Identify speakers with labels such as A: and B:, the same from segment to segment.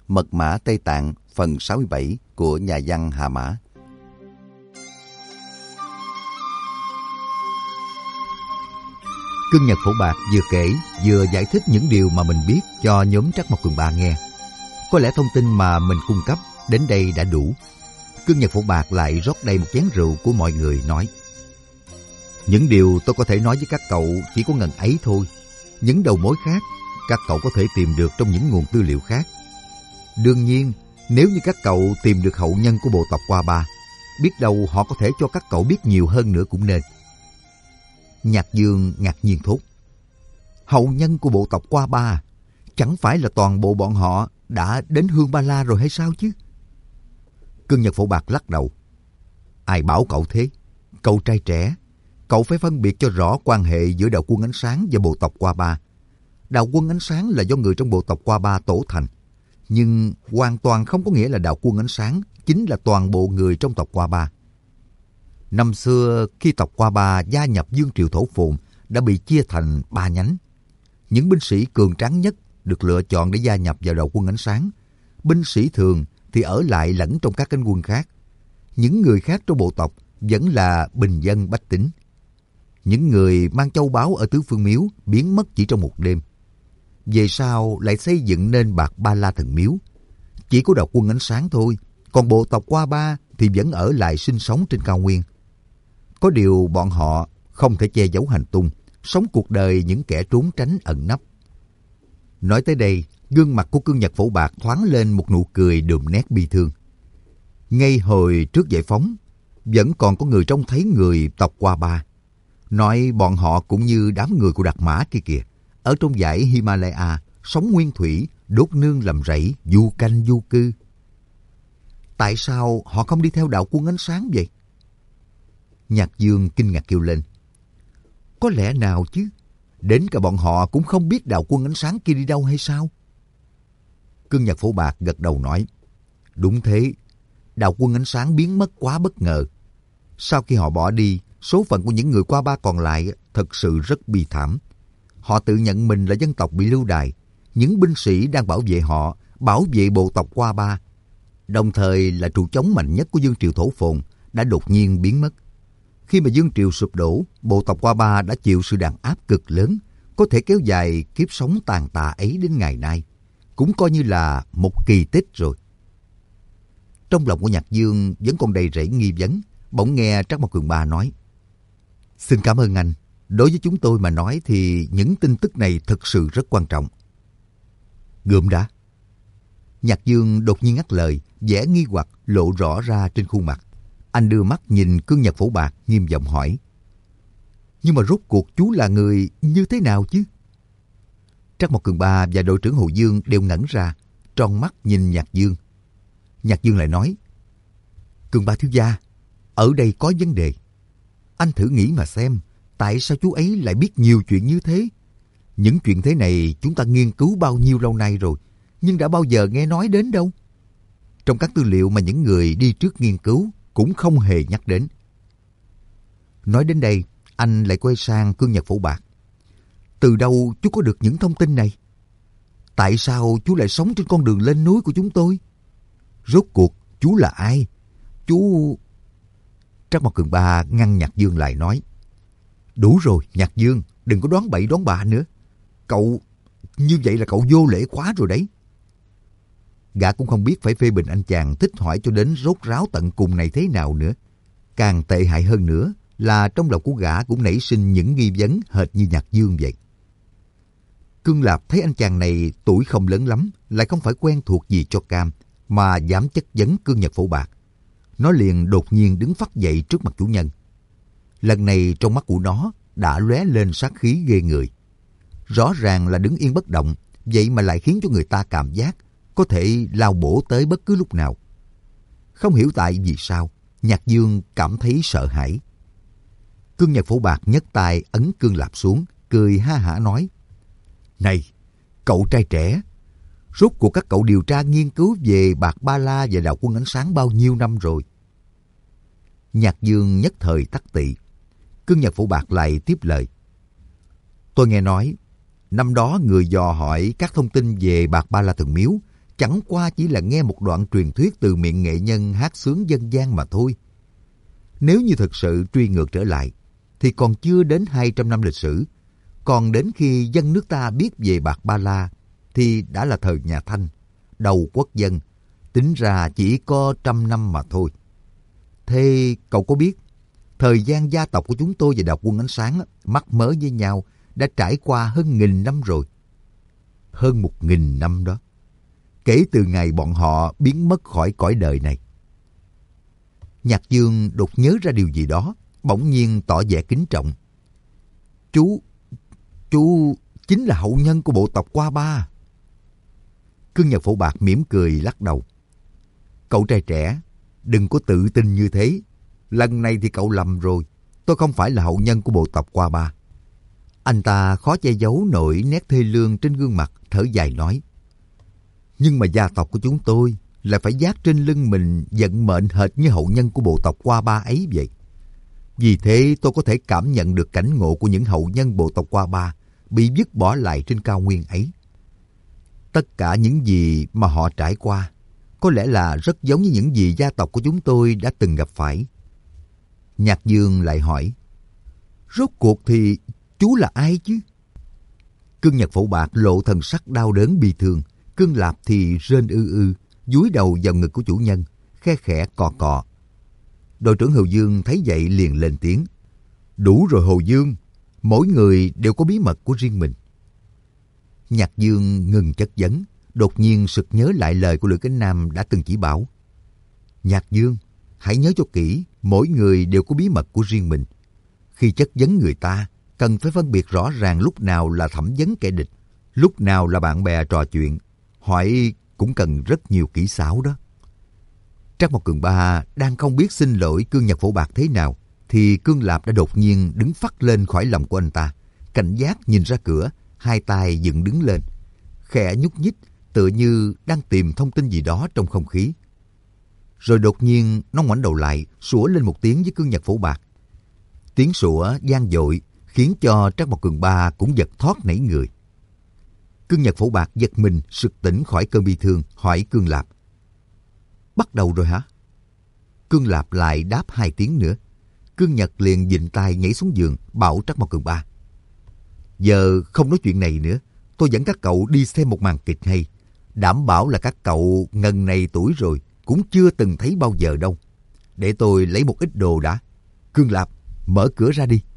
A: Mật mã Tây Tạng phần 67 của nhà văn Hà Mã.
B: Cương Nhật Phổ Bạc vừa kể vừa giải thích những điều mà mình biết cho nhóm Trắc Mộc Cường Ba nghe. Có lẽ thông tin mà mình cung cấp đến đây đã đủ. Cương Nhật Phổ Bạc lại rót đầy một chén rượu của mọi người nói: những điều tôi có thể nói với các cậu chỉ có ngần ấy thôi. Những đầu mối khác các cậu có thể tìm được trong những nguồn tư liệu khác. Đương nhiên, nếu như các cậu tìm được hậu nhân của bộ tộc Qua Ba, biết đâu họ có thể cho các cậu biết nhiều hơn nữa cũng nên. Nhạc Dương ngạc nhiên thốt: hậu nhân của bộ tộc Qua Ba, chẳng phải là toàn bộ bọn họ đã đến Hương Ba La rồi hay sao chứ? Cương Nhật Phổ Bạc lắc đầu: ai bảo cậu thế? Cậu trai trẻ, cậu phải phân biệt cho rõ quan hệ giữa đạo quân ánh sáng và bộ tộc Qua Ba. Đạo quân ánh sáng là do người trong bộ tộc Qua Ba tổ thành, nhưng hoàn toàn không có nghĩa là đạo quân ánh sáng chính là toàn bộ người trong tộc Qua Ba. Năm xưa, khi tộc Qua Ba gia nhập vương triều Thổ Phồn, đã bị chia thành 3 nhánh. Những binh sĩ cường tráng nhất được lựa chọn để gia nhập vào đạo quân ánh sáng. Binh sĩ thường thì ở lại lẫn trong các cánh quân khác. Những người khác trong bộ tộc vẫn là bình dân bách tính. Những người mang châu báu ở tứ phương miếu biến mất chỉ trong một đêm. Về sau lại xây dựng nên Bạc Ba La Thần Miếu. Chỉ có đạo quân ánh sáng thôi, còn bộ tộc Qua Ba thì vẫn ở lại sinh sống trên cao nguyên. Có điều bọn họ không thể che giấu hành tung, sống cuộc đời những kẻ trốn tránh ẩn nấp. Nói tới đây, gương mặt của Cương Nhật Phổ Bạc thoáng lên một nụ cười đượm nét bi thương. Ngay hồi trước giải phóng, vẫn còn có người trông thấy người tộc Qua Ba. Nói bọn họ cũng như đám người của Đạt Mã kia kìa, ở trong dãy Himalaya, sống nguyên thủy, đốt nương làm rẫy, du canh du cư. Tại sao họ không đi theo đạo quân ánh sáng vậy? Nhạc Dương kinh ngạc kêu lên: có lẽ nào chứ? Đến cả bọn họ cũng không biết đạo quân ánh sáng kia đi đâu hay sao? Cương Nhật Phổ Bạc gật đầu nói: đúng thế, đạo quân ánh sáng biến mất quá bất ngờ. Sau khi họ bỏ đi, số phận của những người Qua Ba còn lại thật sự rất bi thảm. Họ tự nhận mình là dân tộc bị lưu đày. Những binh sĩ đang bảo vệ họ, bảo vệ bộ tộc Qua Ba, đồng thời là trụ chống mạnh nhất của vương triều Thổ Phồn, đã đột nhiên biến mất. Khi mà vương triều sụp đổ, bộ tộc Qua Ba đã chịu sự đàn áp cực lớn, có thể kéo dài kiếp sống tàn tạ ấy đến ngày nay. Cũng coi như là một kỳ tích rồi. Trong lòng của Nhạc Dương vẫn còn đầy rẫy nghi vấn, bỗng nghe Trắc Mộc Cường Ba nói: xin cảm ơn anh. Đối với chúng tôi mà nói thì những tin tức này thực sự rất quan trọng. Gượm đã. Nhạc Dương đột nhiên ngắt lời, vẻ nghi hoặc lộ rõ ra trên khuôn mặt. Anh đưa mắt nhìn Cương Nhật Phổ Bạc, nghiêm giọng hỏi: nhưng mà rốt cuộc chú là người như thế nào chứ? Trắc Mộc Cường Ba và đội trưởng Hồ Dương đều ngẩn ra, tròn mắt nhìn Nhạc Dương. Nhạc Dương lại nói: Cường Ba thiếu gia, ở đây có vấn đề. Anh thử nghĩ mà xem, tại sao chú ấy lại biết nhiều chuyện như thế? Những chuyện thế này chúng ta nghiên cứu bao nhiêu lâu nay rồi, nhưng đã bao giờ nghe nói đến đâu. Trong các tư liệu mà những người đi trước nghiên cứu cũng không hề nhắc đến. Nói đến đây, anh lại quay sang Cương Nhật Phổ Bạc: từ đâu chú có được những thông tin này? Tại sao chú lại sống trên con đường lên núi của chúng tôi? Rốt cuộc chú là ai? Chú... Trắc Mộc Cường Ba ngăn Nhạc Dương lại nói: đủ rồi Nhạc Dương, đừng có đoán bậy đoán bạ nữa. Cậu... như vậy là cậu vô lễ quá rồi đấy. Gã cũng không biết phải phê bình anh chàng thích hỏi cho đến rốt ráo tận cùng này thế nào nữa. Càng tệ hại hơn nữa là trong lòng của gã cũng nảy sinh những nghi vấn hệt như Nhạc Dương vậy. Cương Lạp thấy anh chàng này tuổi không lớn lắm, lại không phải quen thuộc gì cho cam, mà dám chất vấn Cương Nhật Phổ Bạc. Nó liền đột nhiên đứng phắt dậy trước mặt chủ nhân. Lần này trong mắt của nó đã lóe lên sát khí ghê người. Rõ ràng là đứng yên bất động, vậy mà lại khiến cho người ta cảm giác có thể lao bổ tới bất cứ lúc nào. Không hiểu tại vì sao, Nhạc Dương cảm thấy sợ hãi. Cương Nhật Phổ Bạc nhấc tay ấn Cương Lạp xuống, cười ha hả nói: này, cậu trai trẻ, rốt cuộc các cậu điều tra nghiên cứu về Bạc Ba La và đạo quân ánh sáng bao nhiêu năm rồi? Nhạc Dương nhất thời tắc tị. Cương Nhật Phổ Bạc lại tiếp lời: tôi nghe nói, năm đó người dò hỏi các thông tin về Bạc Ba La Thần Miếu, chẳng qua chỉ là nghe một đoạn truyền thuyết từ miệng nghệ nhân hát xướng dân gian mà thôi. Nếu như thực sự truy ngược trở lại, thì còn chưa đến 200 năm lịch sử. Còn đến khi dân nước ta biết về bạc ba la, thì đã là thời nhà Thanh, đầu quốc dân, tính ra chỉ có 100 năm mà thôi. Thế cậu có biết, thời gian gia tộc của chúng tôi và Đạo Quân Ánh Sáng mắc mớ với nhau đã trải qua hơn 1000 năm rồi. Hơn 1000 năm đó, kể từ ngày bọn họ biến mất khỏi cõi đời này. Nhạc Dương đột nhớ ra điều gì đó, bỗng nhiên tỏ vẻ kính trọng. Chú chính là hậu nhân của bộ tộc Qua Ba. Cương Nhật Phổ Bạc mỉm cười lắc đầu. Cậu trai trẻ, đừng có tự tin như thế. Lần này thì cậu lầm rồi. Tôi không phải là hậu nhân của bộ tộc Qua Ba. Anh ta khó che giấu nổi nét thê lương trên gương mặt, thở dài nói. Nhưng mà gia tộc của chúng tôi là phải vác trên lưng mình vận mệnh hệt như hậu nhân của bộ tộc Qua Ba ấy vậy. Vì thế tôi có thể cảm nhận được cảnh ngộ của những hậu nhân bộ tộc Qua Ba bị vứt bỏ lại trên cao nguyên ấy. Tất cả những gì mà họ trải qua có lẽ là rất giống như những gì gia tộc của chúng tôi đã từng gặp phải. Nhạc Dương lại hỏi, rốt cuộc thì chú là ai chứ? Cương Nhật Phổ Bạc lộ thần sắc đau đớn bi thương. Cương Lạp thì rên dúi đầu vào ngực của chủ nhân, khe khẽ cọ cọ. Đội trưởng Hồ Dương thấy vậy liền lên tiếng. Đủ rồi Hồ Dương, mỗi người đều có bí mật của riêng mình. Nhạc Dương ngừng chất vấn, đột nhiên sực nhớ lại lời của Lữ Cánh Nam đã từng chỉ bảo. Nhạc Dương, hãy nhớ cho kỹ, mỗi người đều có bí mật của riêng mình. Khi chất vấn người ta, cần phải phân biệt rõ ràng lúc nào là thẩm vấn kẻ địch, lúc nào là bạn bè trò chuyện. Hỏi cũng cần rất nhiều kỹ xảo đó. Trác Mộc Cường Ba đang không biết xin lỗi Cương Nhật Phổ Bạc thế nào, thì Cương Lạp đã đột nhiên đứng phắt lên khỏi lòng của anh ta, cảnh giác nhìn ra cửa, hai tay dựng đứng lên, khẽ nhúc nhích, tựa như đang tìm thông tin gì đó trong không khí. Rồi đột nhiên nó ngoảnh đầu lại, sủa lên một tiếng với Cương Nhật Phổ Bạc. Tiếng sủa vang dội khiến cho Trác Mộc Cường Ba cũng giật thoát nảy người. Cương Nhật Phổ Bạc giật mình sực tỉnh khỏi cơn bi thương, hỏi Cương Lạp. Bắt đầu rồi hả? Cương Lạp lại đáp 2 tiếng nữa. Cương Nhật liền vịn tay nhảy xuống giường, bảo Trác Mộc Cường Ba. Giờ không nói chuyện này nữa, tôi dẫn các cậu đi xem một màn kịch hay. Đảm bảo là các cậu ngần này tuổi rồi cũng chưa từng thấy bao giờ đâu. Để tôi lấy một ít đồ đã. Cương Lạp, mở cửa ra đi.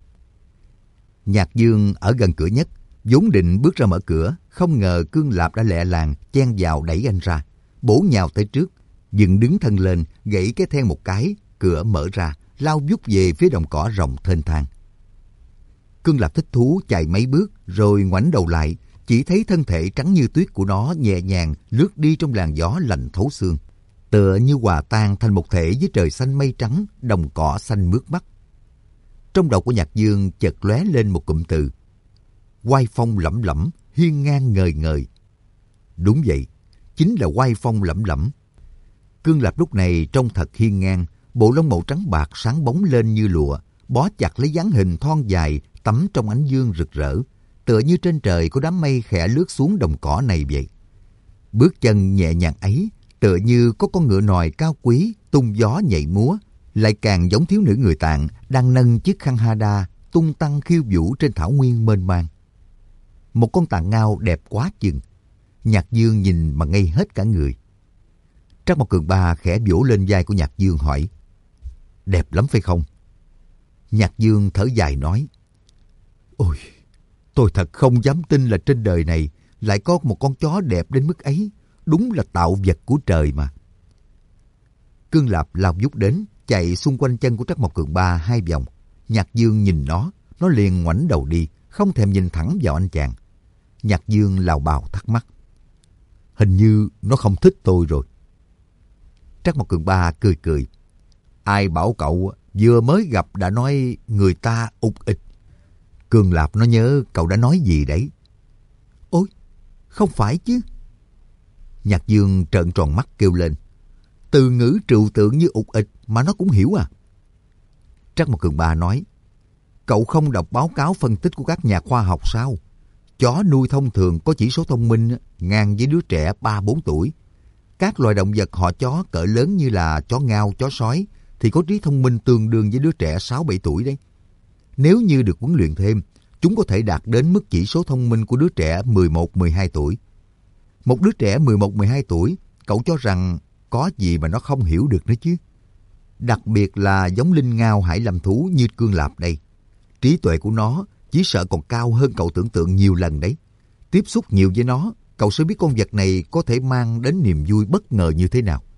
B: Nhạc Dương ở gần cửa nhất, vốn định bước ra mở cửa, không ngờ Cương Lạp đã lẹ làng chen vào đẩy anh ra, bổ nhào tới trước, dựng đứng thân lên, gãy cái then một cái, cửa mở ra, lao vút về phía đồng cỏ rộng thênh thang. Cương Lạp thích thú chạy mấy bước, rồi ngoảnh đầu lại, chỉ thấy thân thể trắng như tuyết của nó nhẹ nhàng lướt đi trong làn gió lạnh thấu xương, tựa như hòa tan thành một thể với trời xanh mây trắng, đồng cỏ xanh mướt mắt. Trong đầu của Nhạc Dương chợt lóe lên một cụm từ: oai phong lẫm lẫm, hiên ngang ngời ngời. Đúng vậy, chính là oai phong lẫm lẫm. Cương Lạp lúc này trông thật hiên ngang, bộ lông màu trắng bạc sáng bóng lên như lụa, bó chặt lấy dáng hình thon dài tắm trong ánh dương rực rỡ, tựa như trên trời có đám mây khẽ lướt xuống đồng cỏ này vậy. Bước chân nhẹ nhàng ấy tựa như có con ngựa nòi cao quý tung gió nhảy múa, lại càng giống thiếu nữ người Tạng đang nâng chiếc khăn hada tung tăng khiêu vũ trên thảo nguyên mênh mang. Một con tạng ngao đẹp quá chừng. Nhạc Dương nhìn mà ngây hết cả người. Trác Mộc Cường Ba khẽ vỗ lên vai của Nhạc Dương hỏi: đẹp lắm phải không? Nhạc Dương thở dài nói: ôi, tôi thật không dám tin là trên đời này lại có một con chó đẹp đến mức ấy. Đúng là tạo vật của trời mà. Cương Lạp lao vút đến, chạy xung quanh chân của Trác Mộc Cường Ba 2 vòng. Nhạc Dương nhìn nó liền ngoảnh đầu đi, không thèm nhìn thẳng vào anh chàng. Nhạc Dương lào bào thắc mắc: hình như nó không thích tôi rồi. Trác Mộc Cường Ba cười cười: ai bảo cậu vừa mới gặp đã nói người ta ục ịch. Cương Lạp nó nhớ cậu đã nói gì đấy. Ôi, không phải chứ. Nhạc Dương trợn tròn mắt kêu lên: từ ngữ trừu tượng như ục ịch mà nó cũng hiểu à? Trác Mộc Cường Ba nói: cậu không đọc báo cáo phân tích của các nhà khoa học sao? Chó nuôi thông thường có chỉ số thông minh ngang với đứa trẻ 3-4 tuổi. Các loài động vật họ chó cỡ lớn như là chó ngao, chó sói thì có trí thông minh tương đương với đứa trẻ 6-7 tuổi đấy. Nếu như được huấn luyện thêm, chúng có thể đạt đến mức chỉ số thông minh của đứa trẻ 11-12 tuổi. Một đứa trẻ 11-12 tuổi, cậu cho rằng có gì mà nó không hiểu được nữa chứ. Đặc biệt là giống linh ngao hải lâm thú như cương lạp đây. Trí tuệ của nó chỉ sợ còn cao hơn cậu tưởng tượng nhiều lần đấy. Tiếp xúc nhiều với nó, cậu sẽ biết con vật này có thể mang đến niềm vui bất ngờ như thế nào.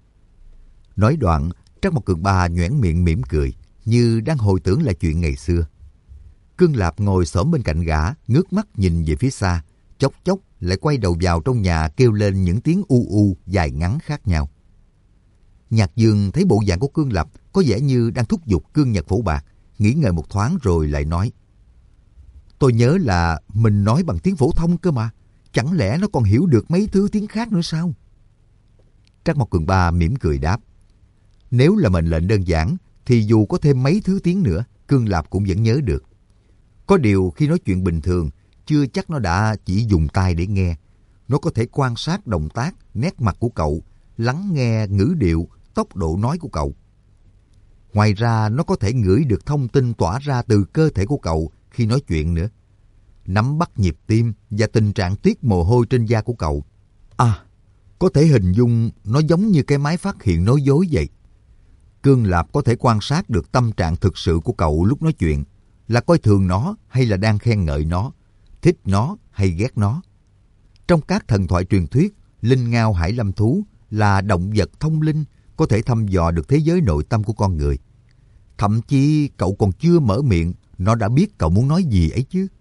B: Nói đoạn, Trắc Mộc Cường Ba nhoẻn miệng mỉm cười, như đang hồi tưởng lại chuyện ngày xưa. Cương Lạp ngồi xổm bên cạnh gã, ngước mắt nhìn về phía xa, chốc chốc lại quay đầu vào trong nhà kêu lên những tiếng u u dài ngắn khác nhau. Nhạc Dương thấy bộ dạng của Cương Lạp có vẻ như đang thúc giục Cương Nhật Phổ Bạc, nghĩ ngợi một thoáng rồi lại nói: Tôi nhớ là mình nói bằng tiếng phổ thông cơ mà, chẳng lẽ nó còn hiểu được mấy thứ tiếng khác nữa sao? Trắc Mộc Cường Ba mỉm cười đáp: Nếu là mệnh lệnh đơn giản thì dù có thêm mấy thứ tiếng nữa, Cương Lạp cũng vẫn nhớ được. Có điều khi nói chuyện bình thường, chưa chắc nó đã chỉ dùng tai để nghe. Nó có thể quan sát động tác, nét mặt của cậu, lắng nghe ngữ điệu, tốc độ nói của cậu. Ngoài ra, nó có thể ngửi được thông tin tỏa ra từ cơ thể của cậu khi nói chuyện nữa. Nắm bắt nhịp tim và tình trạng tiết mồ hôi trên da của cậu. Có thể hình dung nó giống như cái máy phát hiện nói dối vậy. Cương Lạp có thể quan sát được tâm trạng thực sự của cậu lúc nói chuyện, là coi thường nó hay là đang khen ngợi nó, thích nó hay ghét nó. Trong các thần thoại truyền thuyết, linh ngao hải lâm thú là động vật thông linh, có thể thăm dò được thế giới nội tâm của con người. Thậm chí cậu còn chưa mở miệng, nó đã biết cậu muốn nói gì ấy chứ.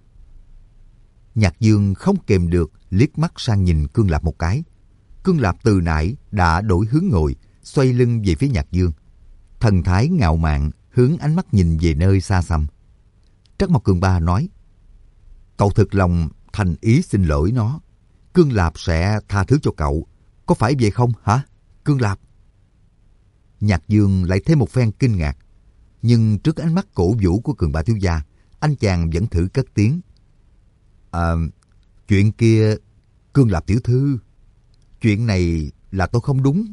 B: Nhạc Dương không kềm được liếc mắt sang nhìn Cương Lạp một cái. Cương Lạp từ nãy đã đổi hướng ngồi, xoay lưng về phía Nhạc Dương. Thần thái ngạo mạn hướng ánh mắt nhìn về nơi xa xăm. Trắc Mộc Cường Ba nói: Cậu thực lòng thành ý xin lỗi nó. Cương Lạp sẽ tha thứ cho cậu. Có phải vậy không hả, Cương Lạp? Nhạc Dương lại thêm một phen kinh ngạc. Nhưng trước ánh mắt cổ vũ của Cường Ba thiếu gia, anh chàng vẫn thử cất tiếng: Chuyện kia, Cương Lạp tiểu thư, chuyện này là tôi không đúng.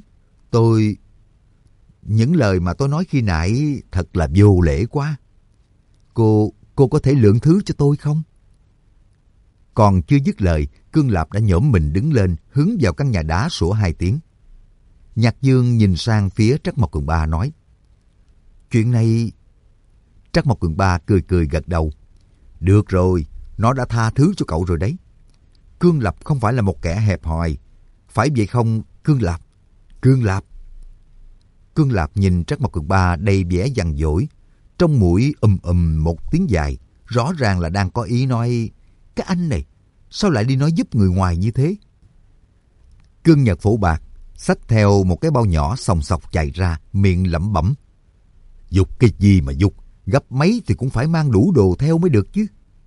B: Những lời mà tôi nói khi nãy thật là vô lễ quá. Cô có thể lượng thứ cho tôi không? Còn chưa dứt lời, Cương Lạp đã nhổm mình đứng lên, hướng vào căn nhà đá sủa 2 tiếng. Nhạc Dương nhìn sang phía Trắc Mộc Cường Ba nói: Chuyện này... Trắc Mộc Cường Ba cười cười gật đầu. Được rồi, nó đã tha thứ cho cậu rồi đấy. Cương Lạp không phải là một kẻ hẹp hòi. Phải vậy không, Cương Lạp? Cương Lạp nhìn Trắc Mộc Cường Ba đầy vẻ giằng dỗi. Trong mũi một tiếng dài, rõ ràng là đang có ý nói: Cái anh này, sao lại đi nói giúp người ngoài như thế? Cương Nhật Phổ Bạc xách theo một cái bao nhỏ xòng xọc chạy ra, miệng lẩm bẩm: Dục cái gì mà dục, gấp mấy thì cũng phải mang đủ đồ theo mới được chứ.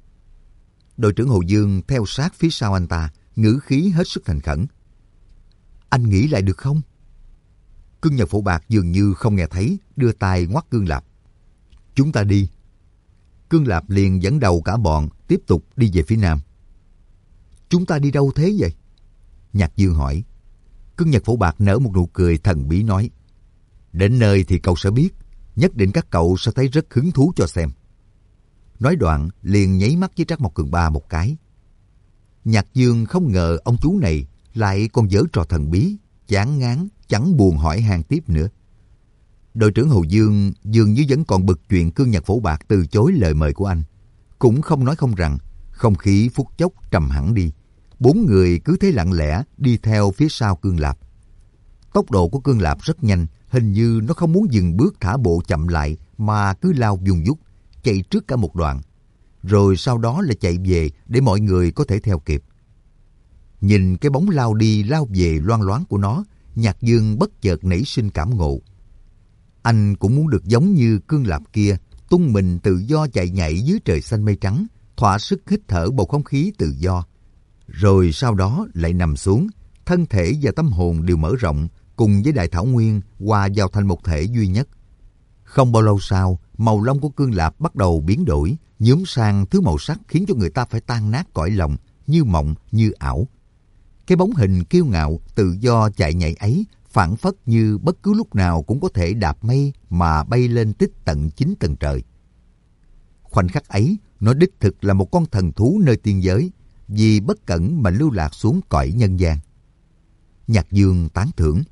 B: Đội trưởng Hồ Dương theo sát phía sau anh ta, ngữ khí hết sức thành khẩn: Anh nghĩ lại được không? Cương Nhật Phổ Bạc dường như không nghe thấy, đưa tay ngoắt Cương Lạp: Chúng ta đi. Cương Lạp liền dẫn đầu cả bọn tiếp tục đi về phía nam. Chúng ta đi đâu thế vậy? Nhạc Dương hỏi. Cương Nhật Phổ Bạc nở một nụ cười thần bí nói: Đến nơi thì cậu sẽ biết, nhất định các cậu sẽ thấy rất hứng thú cho xem. Nói đoạn liền nháy mắt với Trắc Mộc Cường Ba một cái. Nhạc Dương không ngờ ông chú này lại còn giở trò thần bí, chán ngán, chẳng buồn hỏi han tiếp nữa. Đội trưởng Hồ Dương dường như vẫn còn bực chuyện Cương Nhật Phổ Bạc từ chối lời mời của anh. Cũng không nói không rằng, không khí phút chốc trầm hẳn đi. 4 người cứ thế lặng lẽ đi theo phía sau Cương Lạp. Tốc độ của Cương Lạp rất nhanh, hình như nó không muốn dừng bước thả bộ chậm lại mà cứ lao vùng vút, chạy trước cả một đoạn. Rồi sau đó là chạy về để mọi người có thể theo kịp. Nhìn cái bóng lao đi lao về loang loáng của nó, Nhạc Dương bất chợt nảy sinh cảm ngộ. Anh cũng muốn được giống như Cương Lạp kia, tung mình tự do chạy nhảy dưới trời xanh mây trắng, thỏa sức hít thở bầu không khí tự do. Rồi sau đó lại nằm xuống, thân thể và tâm hồn đều mở rộng, cùng với đại thảo nguyên hòa vào thành một thể duy nhất. Không bao lâu sau, màu lông của Cương Lạp bắt đầu biến đổi, nhuốm sang thứ màu sắc khiến cho người ta phải tan nát cõi lòng, như mộng, như ảo. Cái bóng hình kiêu ngạo, tự do chạy nhảy ấy phảng phất như bất cứ lúc nào cũng có thể đạp mây mà bay lên tích tận 9 tầng trời. Khoảnh khắc ấy, nó đích thực là một con thần thú nơi tiên giới, vì bất cẩn mà lưu lạc xuống cõi nhân gian. Nhạc Dương tán thưởng.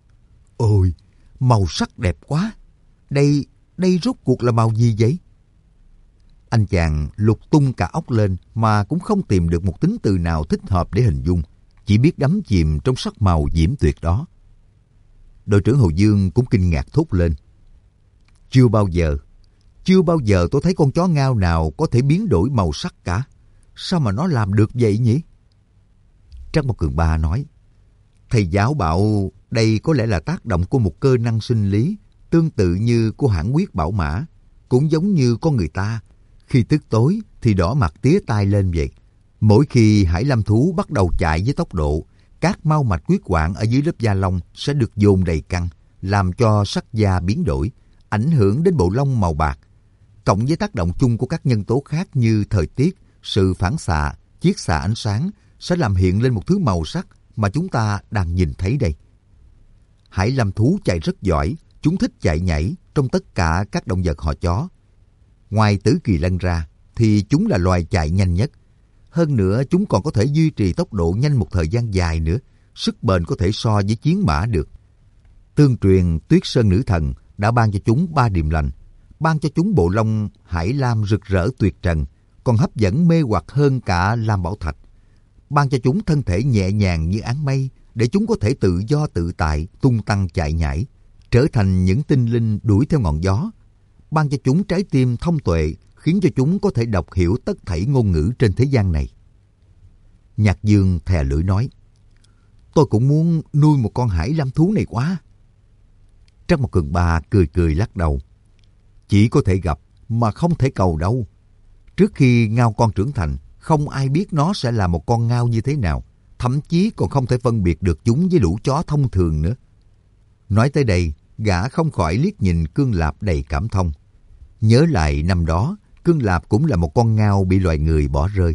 B: Ôi, màu sắc đẹp quá! Đây rốt cuộc là màu gì vậy? Anh chàng lục tung cả óc lên mà cũng không tìm được một tính từ nào thích hợp để hình dung, chỉ biết đắm chìm trong sắc màu diễm tuyệt đó. Đội trưởng Hồ Dương cũng kinh ngạc thốt lên. Chưa bao giờ tôi thấy con chó ngao nào có thể biến đổi màu sắc cả. Sao mà nó làm được vậy nhỉ? Trắc Mộc Cường Ba nói, thầy giáo bảo đây có lẽ là tác động của một cơ năng sinh lý, tương tự như của hãn huyết bảo mã, cũng giống như con người ta. Khi tức tối thì đỏ mặt tía tai lên vậy. Mỗi khi hải lam thú bắt đầu chạy với tốc độ, các mao mạch huyết quản ở dưới lớp da lông sẽ được dồn đầy căng, làm cho sắc da biến đổi, ảnh hưởng đến bộ lông màu bạc. Cộng với tác động chung của các nhân tố khác như thời tiết, sự phản xạ, chiết xạ ánh sáng sẽ làm hiện lên một thứ màu sắc mà chúng ta đang nhìn thấy đây. Hải lam thú chạy rất giỏi, chúng thích chạy nhảy trong tất cả các động vật họ chó. Ngoài Tử Kỳ Lân ra thì chúng là loài chạy nhanh nhất. Hơn nữa chúng còn có thể duy trì tốc độ nhanh một thời gian dài nữa, sức bền có thể so với chiến mã được. Tương truyền Tuyết Sơn Nữ Thần đã ban cho chúng 3 điềm lành, ban cho chúng bộ lông hải lam rực rỡ tuyệt trần, còn hấp dẫn mê hoặc hơn cả lam bảo thạch. Ban cho chúng thân thể nhẹ nhàng như áng mây, để chúng có thể tự do tự tại, tung tăng chạy nhảy, trở thành những tinh linh đuổi theo ngọn gió. Ban cho chúng trái tim thông tuệ, khiến cho chúng có thể đọc hiểu tất thảy ngôn ngữ trên thế gian này. Nhạc Dương thè lưỡi nói, tôi cũng muốn nuôi một con hải lam thú này quá. Trắc Mộc Cường Ba cười cười lắc đầu. Chỉ có thể gặp mà không thể cầu đâu. Trước khi ngao con trưởng thành, không ai biết nó sẽ là một con ngao như thế nào, thậm chí còn không thể phân biệt được chúng với lũ chó thông thường nữa. Nói tới đây, gã không khỏi liếc nhìn Cương Lạp đầy cảm thông. Nhớ lại năm đó, Cương Lạp cũng là một con ngao bị loài người bỏ rơi.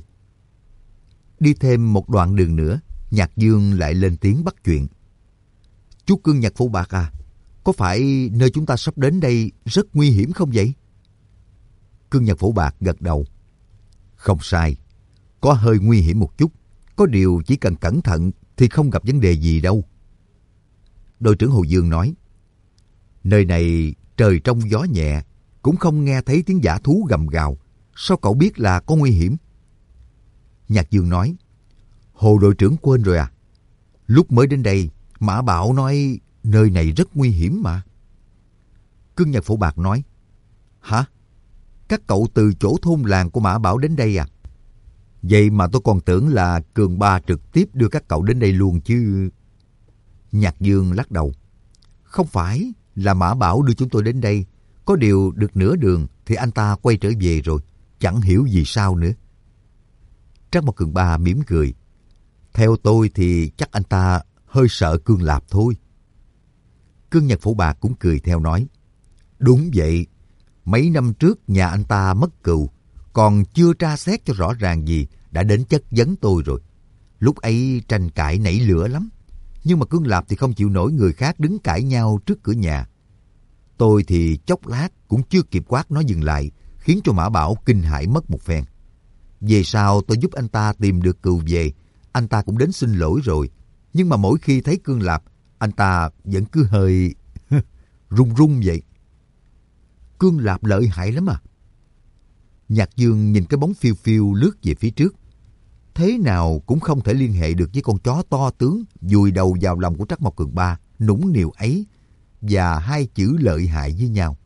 B: Đi thêm một đoạn đường nữa, Nhạc Dương lại lên tiếng bắt chuyện. Chú Cương Nhật Phổ Bạc à, có phải nơi chúng ta sắp đến đây rất nguy hiểm không vậy? Cương Nhật Phổ Bạc gật đầu. Không sai, có hơi nguy hiểm một chút, có điều chỉ cần cẩn thận thì không gặp vấn đề gì đâu. Đội trưởng Hồ Dương nói, nơi này trời trong gió nhẹ, cũng không nghe thấy tiếng dã thú gầm gào, sao cậu biết là có nguy hiểm? Nhạc Dương nói, Hồ đội trưởng quên rồi à? Lúc mới đến đây, Mã Bảo nói nơi này rất nguy hiểm mà. Cương Nhật Phổ Bạc nói, hả? Các cậu từ chỗ thôn làng của Mã Bảo đến đây à? Vậy mà tôi còn tưởng là Cường Ba trực tiếp đưa các cậu đến đây luôn chứ. Nhạc Dương lắc đầu. Không phải là Mã Bảo đưa chúng tôi đến đây. Có điều được nửa đường thì anh ta quay trở về rồi. Chẳng hiểu gì sao nữa. Trắc Mộc Cường Ba mỉm cười. Theo tôi thì chắc anh ta hơi sợ Cương Lạp thôi. Cương Nhật Phổ Bạc cũng cười theo nói. Đúng vậy. Mấy năm trước nhà anh ta mất cừu, còn chưa tra xét cho rõ ràng gì đã đến chất vấn tôi rồi. Lúc ấy tranh cãi nảy lửa lắm. Nhưng mà Cương Lạp thì không chịu nổi người khác đứng cãi nhau trước cửa nhà. Tôi thì chốc lát cũng chưa kịp quát nó dừng lại, khiến cho Mã Bảo kinh hãi mất một phen. Về sau tôi giúp anh ta tìm được cừu về, anh ta cũng đến xin lỗi rồi. Nhưng mà mỗi khi thấy Cương Lạp, anh ta vẫn cứ hơi run run vậy. Cương Lạp lợi hại lắm à? Nhạc Dương nhìn cái bóng phiêu phiêu lướt về phía trước. Thế nào cũng không thể liên hệ được với con chó to tướng vùi đầu vào lòng của Trắc Mộc Cường Ba nũng nịu ấy và hai chữ lợi hại với nhau.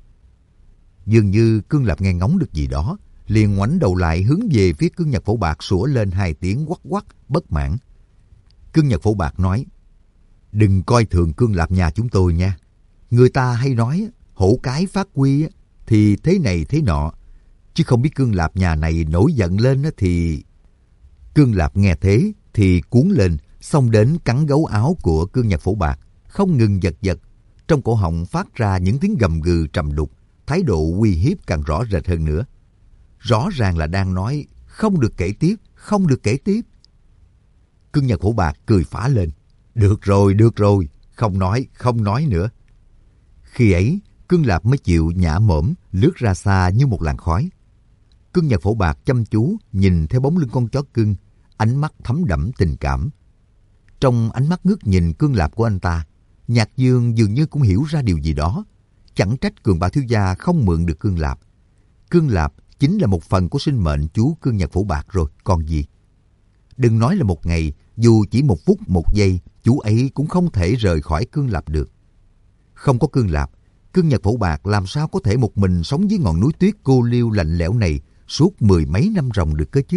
B: Dường như Cương Lạp nghe ngóng được gì đó, liền ngoảnh đầu lại hướng về phía Cương Nhật Phổ Bạc sủa lên hai tiếng quắc quắc bất mãn. Cương Nhật Phổ Bạc nói, đừng coi thường Cương Lạp nhà chúng tôi nha. Người ta hay nói hổ cái phát quy thì thế này thế nọ, chứ không biết Cương Lạp nhà này nổi giận lên thì... Cương Lạp nghe thế thì cuốn lên, xông đến cắn gấu áo của Cương Nhật Phổ Bạc, không ngừng giật giật, trong cổ họng phát ra những tiếng gầm gừ trầm đục, thái độ uy hiếp càng rõ rệt hơn nữa. Rõ ràng là đang nói không được kể tiếp, không được kể tiếp. Cương Nhật Phổ Bạc cười phá lên. Được rồi, không nói nữa. Khi ấy, Cương Lạp mới chịu nhả mõm lướt ra xa như một làn khói. Cương Nhật Phổ Bạc chăm chú nhìn theo bóng lưng con chó cưng, ánh mắt thấm đẫm tình cảm. Trong ánh mắt ngước nhìn Cương Lạp của anh ta, Nhạc Dương dường như cũng hiểu ra điều gì đó. Chẳng trách Cường Ba thiếu gia không mượn được Cương Lạp. Cương Lạp chính là một phần của sinh mệnh chú Cương Nhật Phổ Bạc rồi, còn gì. Đừng nói là một ngày, dù chỉ một phút một giây, chú ấy cũng không thể rời khỏi Cương Lạp được. Không có Cương Lạp, Cương Nhật Phổ Bạc làm sao có thể một mình sống dưới ngọn núi tuyết cô liêu lạnh lẽo này suốt 10 mấy năm ròng được cơ chứ.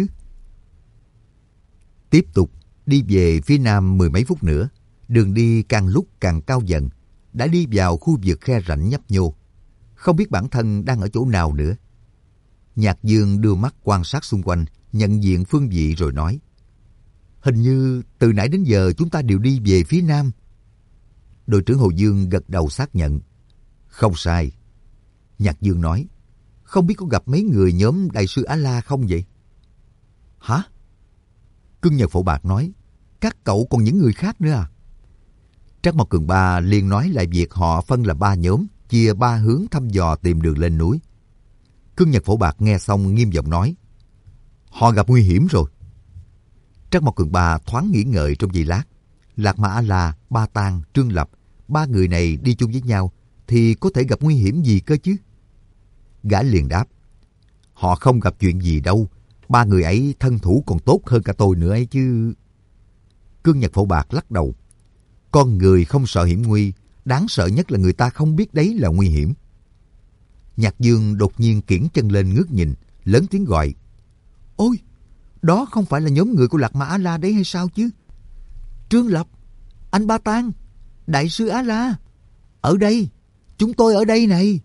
B: Tiếp tục đi về phía nam 10 mấy phút nữa, đường đi càng lúc càng cao dần, đã đi vào khu vực khe rãnh nhấp nhô. Không biết bản thân đang ở chỗ nào nữa. Nhạc Dương đưa mắt quan sát xung quanh, nhận diện phương vị rồi nói: Hình như từ nãy đến giờ chúng ta đều đi về phía nam. Đội trưởng Hồ Dương gật đầu xác nhận. Không sai. Nhạc Dương nói: Không biết có gặp mấy người nhóm Đại sư Á-la không vậy? Hả? Cương Nhật Phổ Bạc nói: Các cậu còn những người khác nữa à? Trác Mộc Cường Ba liền nói lại việc họ phân làm 3 nhóm, chia 3 hướng thăm dò tìm đường lên núi. Cương Nhật Phổ Bạc nghe xong nghiêm giọng nói: Họ gặp nguy hiểm rồi. Trác Mộc Cường Ba thoáng nghĩ ngợi trong giây lát. Lạc Ma A-la, Ba Tang, Trương Lập, 3 người này đi chung với nhau thì có thể gặp nguy hiểm gì cơ chứ? Gã liền đáp: Họ không gặp chuyện gì đâu. 3 người ấy thân thủ còn tốt hơn cả tôi nữa ấy chứ. Cương Nhật Phổ Bạc lắc đầu: Con người không sợ hiểm nguy, đáng sợ nhất là người ta không biết đấy là nguy hiểm. Nhạc Dương đột nhiên kiễng chân lên ngước nhìn, lớn tiếng gọi: Ôi, đó không phải là nhóm người của Lạc Ma A-la đấy hay sao chứ? Trương Lập, anh Ba Tang, Đại sư Á-la, ở đây, chúng tôi ở đây này.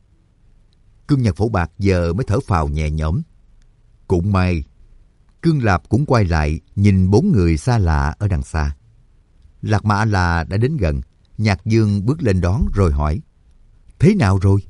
B: Cương Nhật Phổ Bạc giờ mới thở phào nhẹ nhõm. Cũng may. Cương Lạp cũng quay lại nhìn 4 người xa lạ ở đằng xa. Lạc Ma A-la đã đến gần. Nhạc Dương bước lên đón rồi hỏi: Thế nào rồi?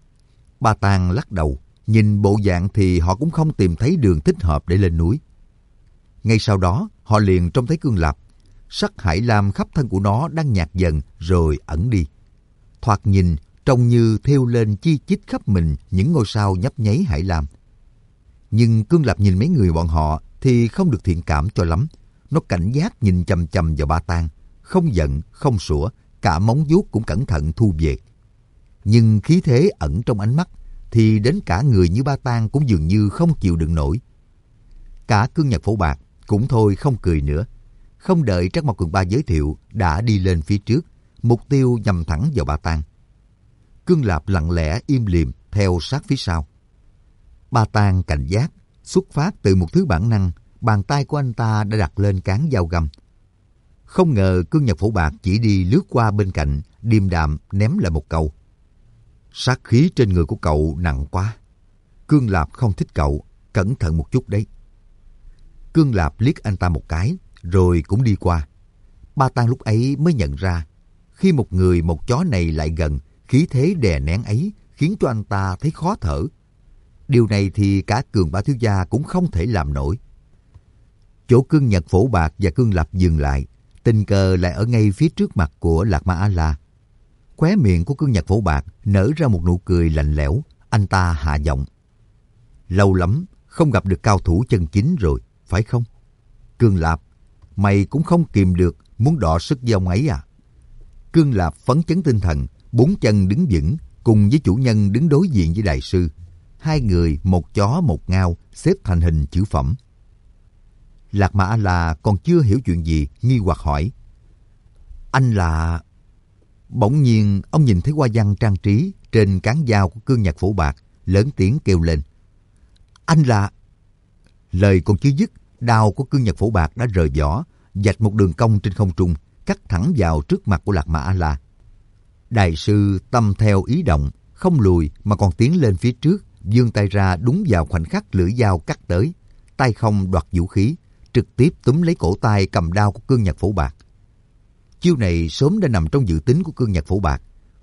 B: Ba Tang lắc đầu. Nhìn bộ dạng thì họ cũng không tìm thấy đường thích hợp để lên núi. Ngay sau đó họ liền trông thấy Cương Lạp. Sắc hải lam khắp thân của nó đang nhạt dần rồi ẩn đi. Thoạt nhìn trông như thêu lên chi chít khắp mình những ngôi sao nhấp nháy hải lam. Nhưng Cương Lạp nhìn mấy người bọn họ thì không được thiện cảm cho lắm. Nó cảnh giác nhìn chằm chằm vào Ba Tang, không giận, không sủa, cả móng vuốt cũng cẩn thận thu về. Nhưng khí thế ẩn trong ánh mắt thì đến cả người như Ba Tang cũng dường như không chịu đựng nổi. Cả Cương Nhật Phổ Bạc cũng thôi không cười nữa. Không đợi Trác Mộc Cường Ba giới thiệu đã đi lên phía trước, mục tiêu nhằm thẳng vào Ba Tang. Cương Lạp lặng lẽ im lìm theo sát phía sau. Ba Tang cảnh giác, xuất phát từ một thứ bản năng, bàn tay của anh ta đã đặt lên cán dao găm. Không ngờ Cương Nhật Phổ Bạc chỉ đi lướt qua bên cạnh, điềm đạm ném lại một câu: Sát khí trên người của cậu nặng quá. Cương Lạp không thích cậu, cẩn thận một chút đấy. Cương Lạp liếc anh ta một cái, rồi cũng đi qua. Ba Tang lúc ấy mới nhận ra, khi một người một chó này lại gần, khí thế đè nén ấy khiến cho anh ta thấy khó thở. Điều này thì cả Cường Ba thiếu gia cũng không thể làm nổi. Chỗ Cương Nhật Phổ Bạc và Cương Lạp dừng lại, tình cờ lại ở ngay phía trước mặt của Lạc Ma A-la. Khóe miệng của Cương Nhật Phổ Bạc nở ra một nụ cười lạnh lẽo. Anh ta hạ giọng: Lâu lắm không gặp được cao thủ chân chính rồi, phải không? Cương Lạp, mày cũng không kìm được muốn đọ sức với ông ấy à? Cương Lạp phấn chấn tinh thần, 4 chân đứng vững, cùng với chủ nhân đứng đối diện với đại sư. 2 người, một chó một ngao, xếp thành hình chữ phẩm. Lạc Ma A-la còn chưa hiểu chuyện gì, nghi hoặc hỏi: Anh là... Bỗng nhiên ông nhìn thấy hoa văn trang trí trên cán dao của Cương Nhật Phổ Bạc, lớn tiếng kêu lên: Anh là... Lời còn chưa dứt, đao của Cương Nhật Phổ Bạc đã rời vỏ, vạch một đường cong trên không trung, cắt thẳng vào trước mặt của Lạc Ma A-la. Đại sư tâm theo ý động, không lùi mà còn tiến lên phía trước, vươn tay ra đúng vào khoảnh khắc lưỡi dao cắt tới, tay không đoạt vũ khí, trực tiếp túm lấy cổ tay cầm đao của Cương Nhật Phổ Bạc. Chiêu này sớm đã nằm trong dự tính của Cương Nhật Phổ Bạc.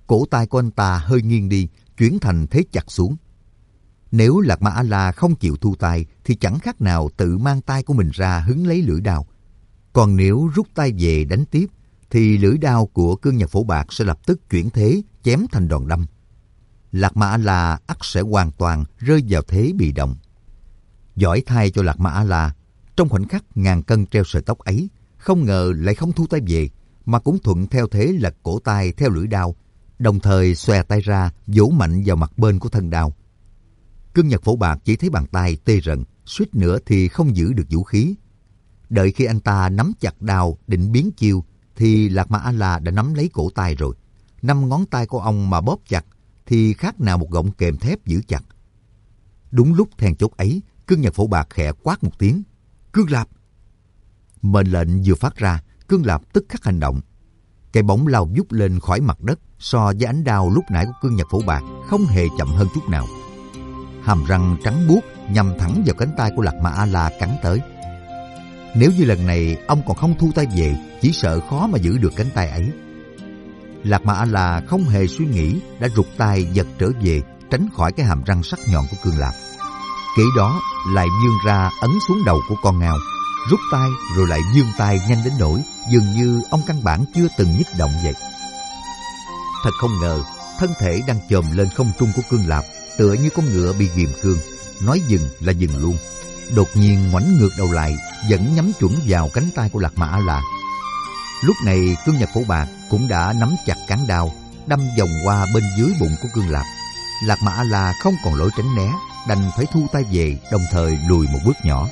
B: cổ tay của anh ta hơi nghiêng đi, chuyển thành thế chặt xuống. Nếu Lạc Ma A-la không chịu thu tay thì chẳng khác nào tự mang tay của mình ra hứng lấy lưỡi đao. Còn nếu rút tay về đánh tiếp thì lưỡi đao của Cương Nhật Phổ Bạc sẽ lập tức chuyển thế chém thành đòn đâm. Lạc Ma A-la ắt sẽ hoàn toàn rơi vào thế bị động. Giỏi thay cho Lạc Ma A-la, trong khoảnh khắc ngàn cân treo sợi tóc ấy, không ngờ lại không thu tay về, mà cũng thuận theo thế lật cổ tay theo lưỡi đao, đồng thời xòe tay ra vỗ mạnh vào mặt bên của thân đao. Cương Nhật Phổ Bạc chỉ thấy bàn tay tê rần, suýt nữa thì không giữ được vũ khí. Đợi khi anh ta nắm chặt đao định biến chiêu, thì Lạc Ma A-la đã nắm lấy cổ tay rồi. 5 ngón tay của ông mà bóp chặt thì khác nào một gọng kềm thép giữ chặt. Đúng lúc then chốt ấy, Cương Nhật Phổ Bạc khẽ quát một tiếng: "Cương Lạp!" Mệnh lệnh vừa phát ra, Cương Lạp tức khắc hành động. Cái bóng lao vút lên khỏi mặt đất, so với ánh đao lúc nãy của Cương Nhật Phổ Bạc không hề chậm hơn chút nào. Hàm răng trắng buốt nhằm thẳng vào cánh tay của Lạc Ma A-la cắn tới. Nếu như lần này ông còn không thu tay về, chỉ sợ khó mà giữ được cánh tay ấy. Lạc Ma A-la không hề suy nghĩ, đã rụt tay giật trở về, tránh khỏi cái hàm răng sắc nhọn của Cương Lạp. Kế đó lại vươn ra ấn xuống đầu của con ngao, rút tay rồi lại vươn tay nhanh đến nỗi dường như ông căn bản chưa từng nhích động vậy. Thật không ngờ, thân thể đang chồm lên không trung của Cương Lạp tựa như con ngựa bị ghìm cương, nói dừng là dừng luôn. Đột nhiên ngoảnh ngược đầu lại, vẫn nhắm chuẩn vào cánh tay của Lạc Ma A-la. Lúc này Cương Nhật Phổ Bạc cũng đã nắm chặt cán đao, đâm vòng qua bên dưới bụng của Cương Lạp. Lạc Ma A-la không còn lối tránh né, đành phải thu tay về, đồng thời lùi một bước nhỏ.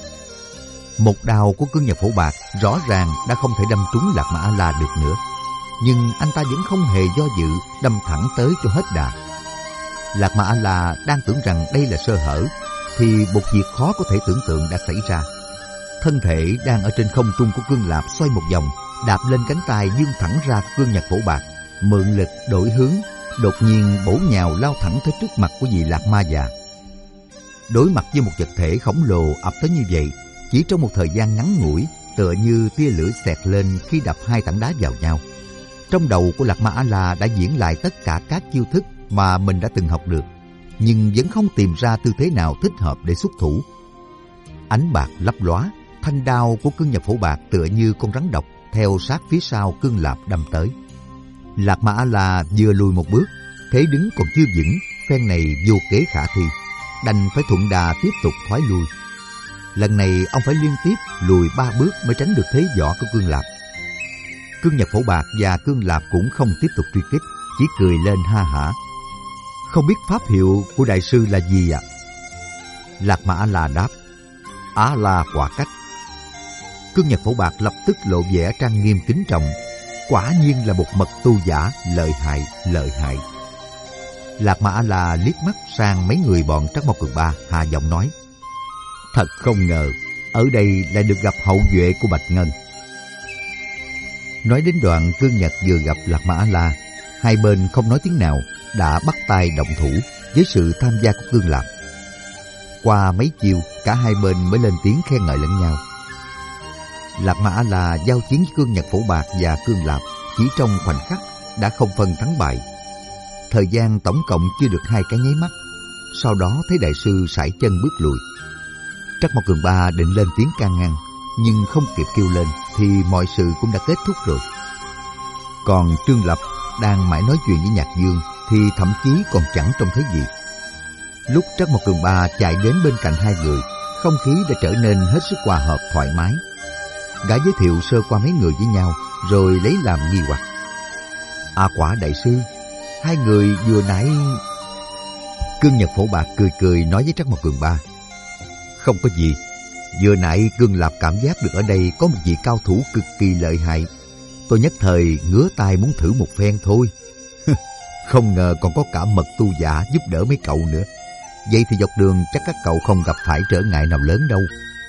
B: Một đao của Cương Nhật Phổ Bạc rõ ràng đã không thể đâm trúng Lạc Ma A-la được nữa, nhưng anh ta vẫn không hề do dự, đâm thẳng tới cho hết đà. Lạc Ma A-la đang tưởng rằng đây là sơ hở, thì một việc khó có thể tưởng tượng đã xảy ra. Thân thể đang ở trên không trung của Cương Lạp xoay một vòng, đạp lên cánh tay vươn thẳng ra Cương Nhật Phổ Bạc, mượn lực đổi hướng, đột nhiên bổ nhào lao thẳng tới trước mặt của vị Lạc Ma già. Đối mặt với một vật thể khổng lồ ập tới như vậy, chỉ trong một thời gian ngắn ngủi, tựa như tia lửa xẹt lên khi đập hai tảng đá vào nhau. Trong đầu của Lạc Ma A-la đã diễn lại tất cả các chiêu thức mà mình đã từng học được, nhưng vẫn không tìm ra tư thế nào thích hợp để xuất thủ. Ánh bạc lấp lóa, thanh đao của Cương Nhật Phổ Bạc tựa như con rắn độc theo sát phía sau Cương Lạp đâm tới. Lạc Ma A-la vừa lùi một bước, thế đứng còn chưa vững, phen này vô kế khả thi, đành phải thuận đà tiếp tục thoái lui. Lần này ông phải liên tiếp lùi 3 bước mới tránh được thế võ của Cương Lạp. Cương Nhật Phổ Bạc và Cương Lạp cũng không tiếp tục truy kích, chỉ cười lên ha hả: "Không biết pháp hiệu của đại sư là gì ạ?" Lạc Ma A-la đáp: "Á-la Quả Cách." Cương Nhật Phổ Bạc lập tức lộ vẻ trang nghiêm kính trọng: "Quả nhiên là một mật tu giả lợi hại, lợi hại." Lạc Ma A-la liếc mắt sang mấy người bọn Trắc Mộc Cường Ba, hạ giọng nói: "Thật không ngờ, ở đây lại được gặp hậu duệ của Bạch Ngân." Nói đến đoạn Cương Nhật vừa gặp Lạc Ma A-la, hai bên không nói tiếng nào, đã bắt tay động thủ với sự tham gia của Cương Lạp. Qua mấy chiêu, cả hai bên mới lên tiếng khen ngợi lẫn nhau. Lạc Ma A-la giao chiến với Cương Nhật Phổ Bạc và Cương Lạp chỉ trong khoảnh khắc đã không phân thắng bại. Thời gian tổng cộng chưa được 2 cái nháy mắt, sau đó thấy đại sư sải chân bước lùi. Trắc Mộc Cường Ba định lên tiếng can ngăn, nhưng không kịp kêu lên thì mọi sự cũng đã kết thúc rồi. Còn Trương Lập đang mãi nói chuyện với Nhạc Dương thì thậm chí còn chẳng trông thấy gì. Lúc Trắc Mộc Cường Ba chạy đến bên cạnh hai người, không khí đã trở nên hết sức hòa hợp thoải mái. Gã giới thiệu sơ qua mấy người với nhau, rồi lấy làm nghi hoặc: Quả đại sư, hai người vừa nãy... Cương Nhật Phổ Bạc cười cười nói với Trắc Mộc Cường Ba: "Không có gì, vừa nãy Cương Lạp cảm giác được ở đây có một vị cao thủ cực kỳ lợi hại. Tôi nhất thời ngứa tai muốn thử một phen thôi. Không ngờ còn có cả mật tu giả giúp đỡ mấy cậu nữa. Vậy thì dọc đường chắc các cậu không gặp phải trở ngại nào lớn đâu."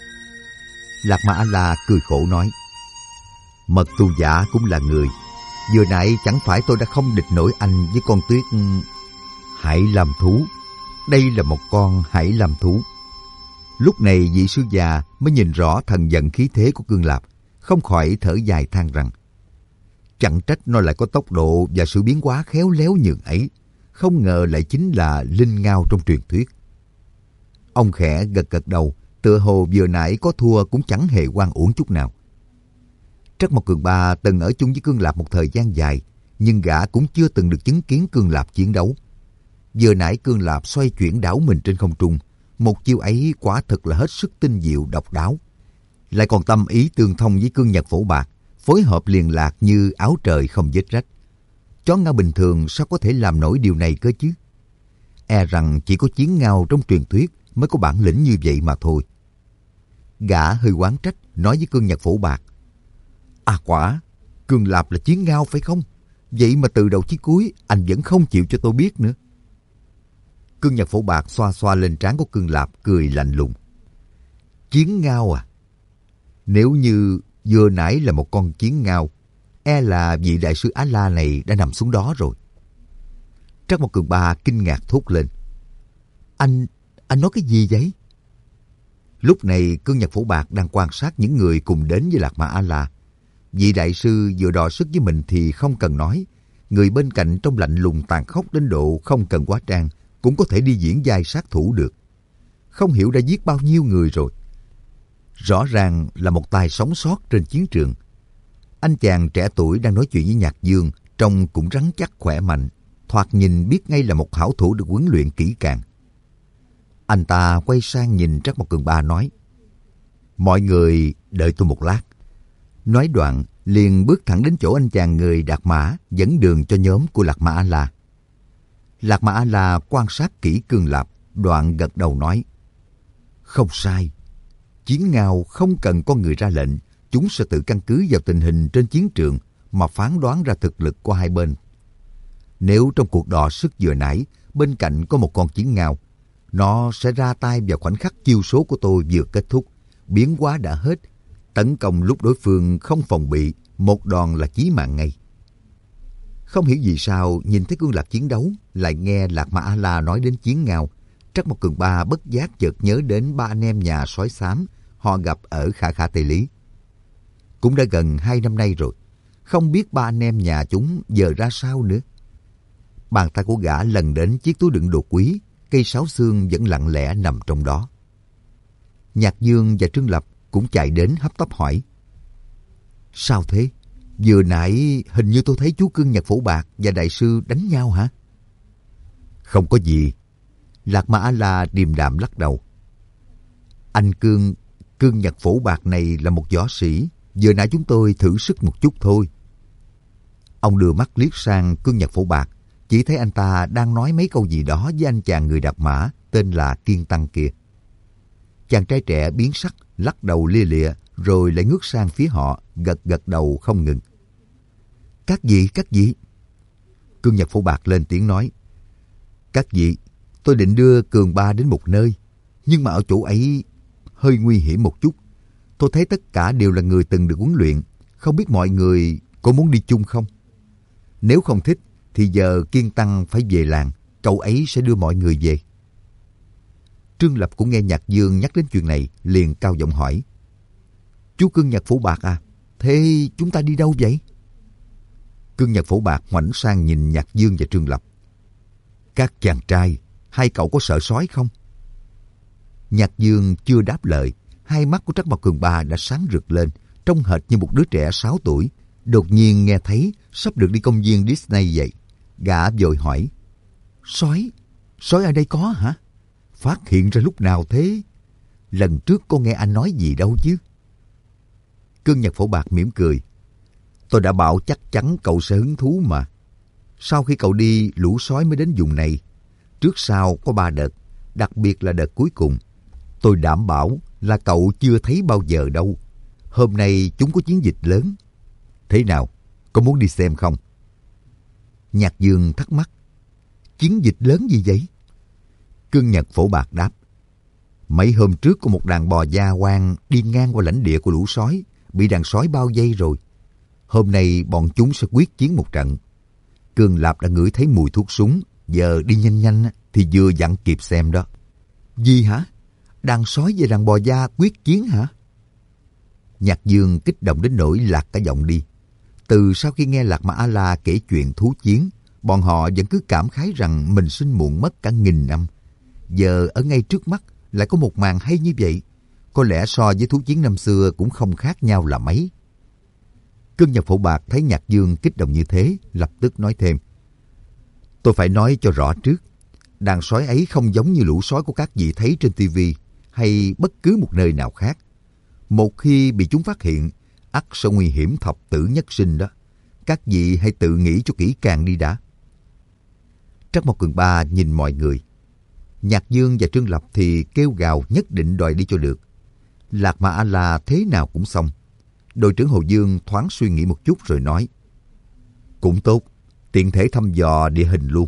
B: Lạc Ma A-la cười khổ nói: "Mật tu giả cũng là người. Vừa nãy chẳng phải tôi đã không địch nổi anh với con tuyết Hải Lam thú. Đây là một con Hải Lam thú." Lúc này vị sư già mới nhìn rõ thần vận khí thế của Cương Lạp, không khỏi thở dài than rằng: Chẳng trách nó lại có tốc độ và sự biến hóa khéo léo nhường ấy. Không ngờ lại chính là linh ngao trong truyền thuyết. Ông khẽ gật gật đầu, tựa hồ vừa nãy có thua cũng chẳng hề oan uổng chút nào. Trắc Mộc Cường Ba từng ở chung với Cương Lạp một thời gian dài, nhưng gã cũng chưa từng được chứng kiến Cương Lạp chiến đấu. Vừa nãy Cương Lạp xoay chuyển đảo mình trên không trung, một chiêu ấy quả thực là hết sức tinh diệu độc đáo. Lại còn tâm ý tương thông với Cương Nhật Phổ Bạc, phối hợp liền lạc như áo trời không vết rách. Chó ngao bình thường sao có thể làm nổi điều này cơ chứ? E rằng chỉ có chiến ngao trong truyền thuyết mới có bản lĩnh như vậy mà thôi. Gã hơi oán trách nói với Cương Nhật Phổ Bạc: À quả, Cương Lạp là chiến ngao phải không? Vậy mà từ đầu chí cuối anh vẫn không chịu cho tôi biết nữa. Cương Nhật Phổ Bạc xoa xoa lên trán của Cương Lạp, cười lạnh lùng: Chiến ngao à? Nếu như vừa nãy là một con chiến ngao, e là vị đại sư Á La này đã nằm xuống đó rồi. Trắc Mộc Cường Ba kinh ngạc thốt lên: Anh nói cái gì vậy? Lúc này Cương Nhật Phổ Bạc đang quan sát những người cùng đến với Lạc Ma A La. Vị đại sư vừa đọ sức với mình thì không cần nói, người bên cạnh trong lạnh lùng tàn khốc đến độ không cần hóa trang cũng có thể đi diễn vai sát thủ được. Không hiểu đã giết bao nhiêu người rồi. Rõ ràng là một tài sống sót trên chiến trường. Anh chàng trẻ tuổi đang nói chuyện với Nhạc Dương, trông cũng rắn chắc khỏe mạnh, thoạt nhìn biết ngay là một hảo thủ được huấn luyện kỹ càng. Anh ta quay sang nhìn Trắc Mộc Cường Ba nói: Mọi người đợi tôi một lát. Nói đoạn liền bước thẳng đến chỗ anh chàng người Đạt Mã dẫn đường cho nhóm của Lạc Ma A La. Lạc Ma A La quan sát kỹ Cương Lạp, đoạn gật đầu nói: Không sai. Chiến ngao không cần con người ra lệnh, chúng sẽ tự căn cứ vào tình hình trên chiến trường mà phán đoán ra thực lực của hai bên. Nếu trong cuộc đọ sức vừa nãy bên cạnh có một con chiến ngao, nó sẽ ra tay vào khoảnh khắc chiêu số của tôi vừa kết thúc, biến hóa đã hết, tấn công lúc đối phương không phòng bị, một đòn là chí mạng ngay. Không hiểu vì sao nhìn thấy Cương Lạp chiến đấu, lại nghe Lạc Ma A La nói đến chiến ngao, Trắc Mộc Cường Ba bất giác chợt nhớ đến ba anh em nhà sói xám họ gặp ở Khả Khả Tây Lý. Cũng đã gần 2 năm nay rồi, không biết ba anh em nhà chúng giờ ra sao nữa. Bàn tay của gã lần đến chiếc túi đựng đồ quý, cây sáo xương vẫn lặng lẽ nằm trong đó. Nhạc Dương và Trương Lập cũng chạy đến hấp tấp hỏi: Sao thế? Vừa nãy hình như tôi thấy chú Cương Nhật Phổ Bạc và đại sư đánh nhau hả? Không có gì. Lạc Ma A La điềm đạm lắc đầu. Anh Cương Nhật Phổ Bạc này là một võ sĩ, vừa nãy chúng tôi thử sức một chút thôi. Ông đưa mắt liếc sang Cương Nhật Phổ Bạc, chỉ thấy anh ta đang nói mấy câu gì đó với anh chàng người Đạt Mã tên là Kiên Tăng kia. Chàng trai trẻ biến sắc, lắc đầu lia lịa, rồi lại ngước sang phía họ, gật gật đầu không ngừng. Các vị. Cương Nhật Phổ Bạc lên tiếng nói: Các vị, tôi định đưa Cường Ba đến một nơi, nhưng mà ở chỗ ấy hơi nguy hiểm một chút. Tôi thấy tất cả đều là người từng được huấn luyện, không biết mọi người có muốn đi chung không? Nếu không thích thì giờ Kiên Tăng phải về làng, cậu ấy sẽ đưa mọi người về. Trương Lập cũng nghe Nhạc Dương nhắc đến chuyện này, liền cao giọng hỏi: Chú Cương Nhật Phổ Bạc à, thế chúng ta đi đâu vậy? Cương Nhật Phổ Bạc ngoảnh sang nhìn Nhạc Dương và Trương Lập: Các chàng trai, hai cậu có sợ sói không? Nhạc Dương chưa đáp lời, hai mắt của Trắc Mộc Cường Ba đã sáng rực lên, trông hệt như một đứa trẻ 6 tuổi. Đột nhiên nghe thấy sắp được đi công viên Disney vậy. Gã vội hỏi: Sói ở đây có hả? Phát hiện ra lúc nào thế? Lần trước cô nghe anh nói gì đâu chứ? Cương Nhật Phổ Bạc mỉm cười: Tôi đã bảo chắc chắn cậu sẽ hứng thú mà. Sau khi cậu đi, lũ sói mới đến vùng này. Trước sau có 3 đợt, đặc biệt là đợt cuối cùng. Tôi đảm bảo là cậu chưa thấy bao giờ đâu. Hôm nay chúng có chiến dịch lớn. Thế nào, có muốn đi xem không? Nhạc Dương thắc mắc: Chiến dịch lớn gì vậy? Cương Nhật Phổ Bạc đáp: Mấy hôm trước có một đàn bò da hoang đi ngang qua lãnh địa của lũ sói, bị đàn sói bao vây rồi. Hôm nay bọn chúng sẽ quyết chiến một trận. Cương Lạp đã ngửi thấy mùi thuốc súng, giờ đi nhanh nhanh thì vừa dặn kịp xem đó. Gì hả? Đàn sói và đàn bò da quyết chiến hả? Nhạc Dương kích động đến nỗi lạc cả giọng đi. Từ sau khi nghe Lạc Ma A-la kể chuyện thú chiến, bọn họ vẫn cứ cảm khái rằng mình sinh muộn mất cả 1000 năm. Giờ ở ngay trước mắt lại có một màn hay như vậy. Có lẽ so với thú chiến năm xưa cũng không khác nhau là mấy. Cương Nhật Phổ Bạc thấy Nhạc Dương kích động như thế, lập tức nói thêm. Tôi phải nói cho rõ trước, đàn sói ấy không giống như lũ sói của các vị thấy trên TV hay bất cứ một nơi nào khác. Một khi bị chúng phát hiện, ắt sẽ nguy hiểm thập tử nhất sinh đó. Các vị hãy tự nghĩ cho kỹ càng đi đã. Trắc Mộc Cường Ba nhìn mọi người. Nhạc Dương và Trương Lập thì kêu gào nhất định đòi đi cho được. Lạc Ma A-la thế nào cũng xong. Đội trưởng Hồ Dương thoáng suy nghĩ một chút rồi nói. Cũng tốt, tiện thể thăm dò địa hình luôn.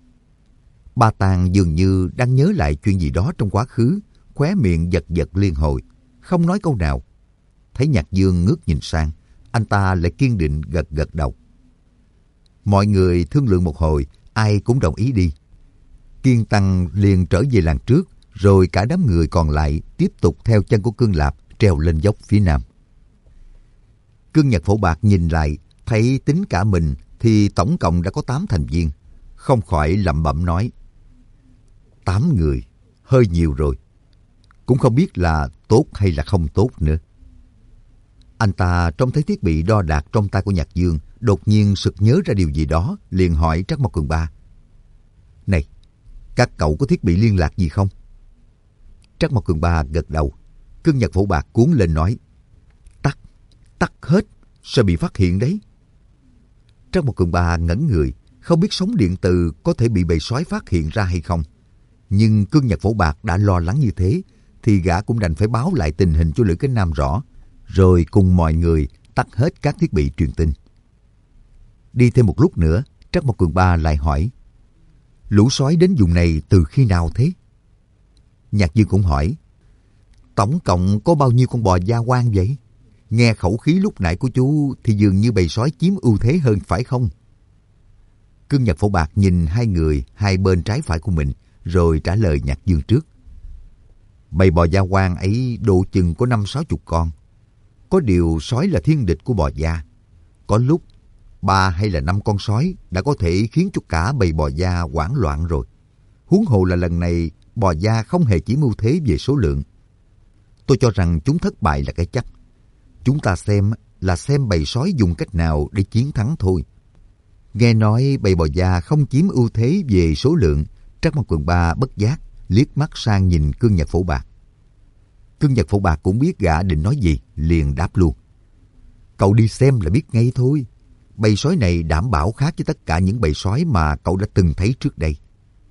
B: Ba Tàng dường như đang nhớ lại chuyện gì đó trong quá khứ, khóe miệng giật giật liên hồi, không nói câu nào. Thấy Nhạc Dương ngước nhìn sang, anh ta lại kiên định gật gật đầu. Mọi người thương lượng một hồi, ai cũng đồng ý đi. Kiên Tăng liền trở về làng trước, rồi cả đám người còn lại tiếp tục theo chân của Cương Lạp trèo lên dốc phía nam. Cương Nhật Phổ Bạc nhìn lại, thấy tính cả mình thì tổng cộng đã có 8 thành viên. Không khỏi lẩm bẩm nói. 8 người, hơi nhiều rồi. Cũng không biết là tốt hay là không tốt nữa. Anh ta trông thấy thiết bị đo đạc trong tay của Nhạc Dương, đột nhiên sực nhớ ra điều gì đó, liền hỏi Trắc Mộc Cường Ba. Này, các cậu có thiết bị liên lạc gì không? Trắc Mộc Cường Ba gật đầu. Cương Nhật Phổ Bạc cuốn lên nói. Tắt hết, sẽ bị phát hiện đấy. Trắc Mộc Cường Ba ngẩn người, không biết sóng điện từ có thể bị bầy sói phát hiện ra hay không. Nhưng Cương Nhật Phổ Bạc đã lo lắng như thế, thì gã cũng đành phải báo lại tình hình cho Lữ Cái Nam rõ, rồi cùng mọi người tắt hết các thiết bị truyền tin. Đi thêm một lúc nữa, Trắc Mộc Cường Ba lại hỏi. Lũ sói đến vùng này từ khi nào thế? Nhạc Dương cũng hỏi. Tổng cộng có bao nhiêu con bò da quang vậy? Nghe khẩu khí lúc nãy của chú thì dường như bầy sói chiếm ưu thế hơn phải không? Cương Nhật Phổ Bạc nhìn hai người hai bên trái phải của mình, rồi trả lời Nhạc Dương trước. Bầy bò da quang ấy độ chừng có 50-60 con. Có điều sói là thiên địch của bò da. Có lúc 3 hay là 5 con sói đã có thể khiến cho cả bầy bò da hoảng loạn rồi. Huống hồ là lần này bò da không hề chiếm ưu thế về số lượng. Tôi cho rằng chúng thất bại là cái chắc. Chúng ta xem bầy sói dùng cách nào để chiến thắng thôi. Nghe nói bầy bò da không chiếm ưu thế về số lượng, Trắc Mộc Cường Ba bất giác liếc mắt sang nhìn Cương Nhật Phổ Bạc. Cương Nhật Phổ Bạc cũng biết gã định nói gì, liền đáp luôn. Cậu đi xem là biết ngay thôi. Bầy sói này đảm bảo khác với tất cả những bầy sói mà cậu đã từng thấy trước đây.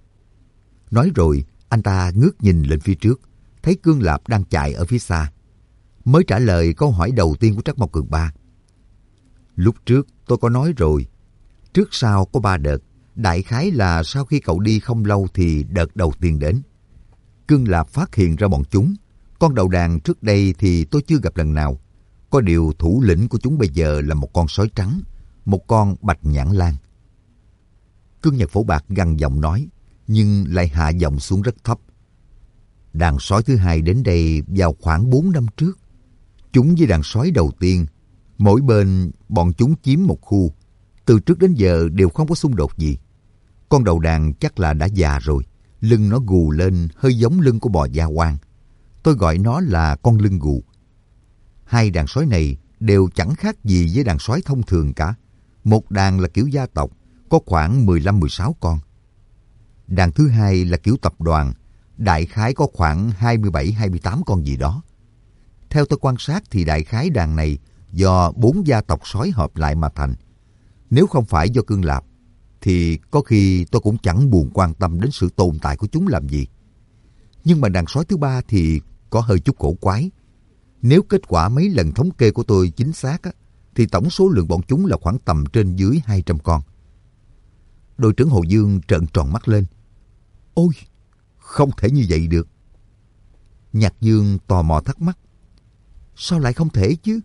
B: Nói rồi, anh ta ngước nhìn lên phía trước, thấy Cương Lạp đang chạy ở phía xa. Mới trả lời câu hỏi đầu tiên của Trắc Mộc Cường Ba. Lúc trước tôi có nói rồi, trước sau có 3 đợt, đại khái là sau khi cậu đi không lâu thì đợt đầu tiên đến. Cương Lạp phát hiện ra bọn chúng. Con đầu đàn trước đây thì tôi chưa gặp lần nào. Có điều thủ lĩnh của chúng bây giờ là một con sói trắng, một con bạch nhãn lan. Cương Nhật Phổ Bạc gằn giọng nói, nhưng lại hạ giọng xuống rất thấp. Đàn sói thứ hai đến đây vào khoảng 4 năm trước. Chúng với đàn sói đầu tiên, mỗi bên bọn chúng chiếm một khu. Từ trước đến giờ đều không có xung đột gì. Con đầu đàn chắc là đã già rồi, lưng nó gù lên hơi giống lưng của bò da quang. Tôi gọi nó là con lưng gù. Hai đàn sói này đều chẳng khác gì với đàn sói thông thường cả. Một đàn là kiểu gia tộc, có khoảng 15-16 con. Đàn thứ hai là kiểu tập đoàn, đại khái có khoảng 27-28 con gì đó. Theo tôi quan sát thì đại khái đàn này do 4 gia tộc sói hợp lại mà thành. Nếu không phải do Cương Lạp, thì có khi tôi cũng chẳng buồn quan tâm đến sự tồn tại của chúng làm gì. Nhưng mà đàn sói thứ ba thì có hơi chút cổ quái. Nếu kết quả mấy lần thống kê của tôi chính xác á, thì tổng số lượng bọn chúng là khoảng tầm trên dưới 200 con. Đội trưởng Hồ Dương trợn tròn mắt lên. Ôi, không thể như vậy được. Nhạc Dương tò mò thắc mắc. Sao lại không thể chứ?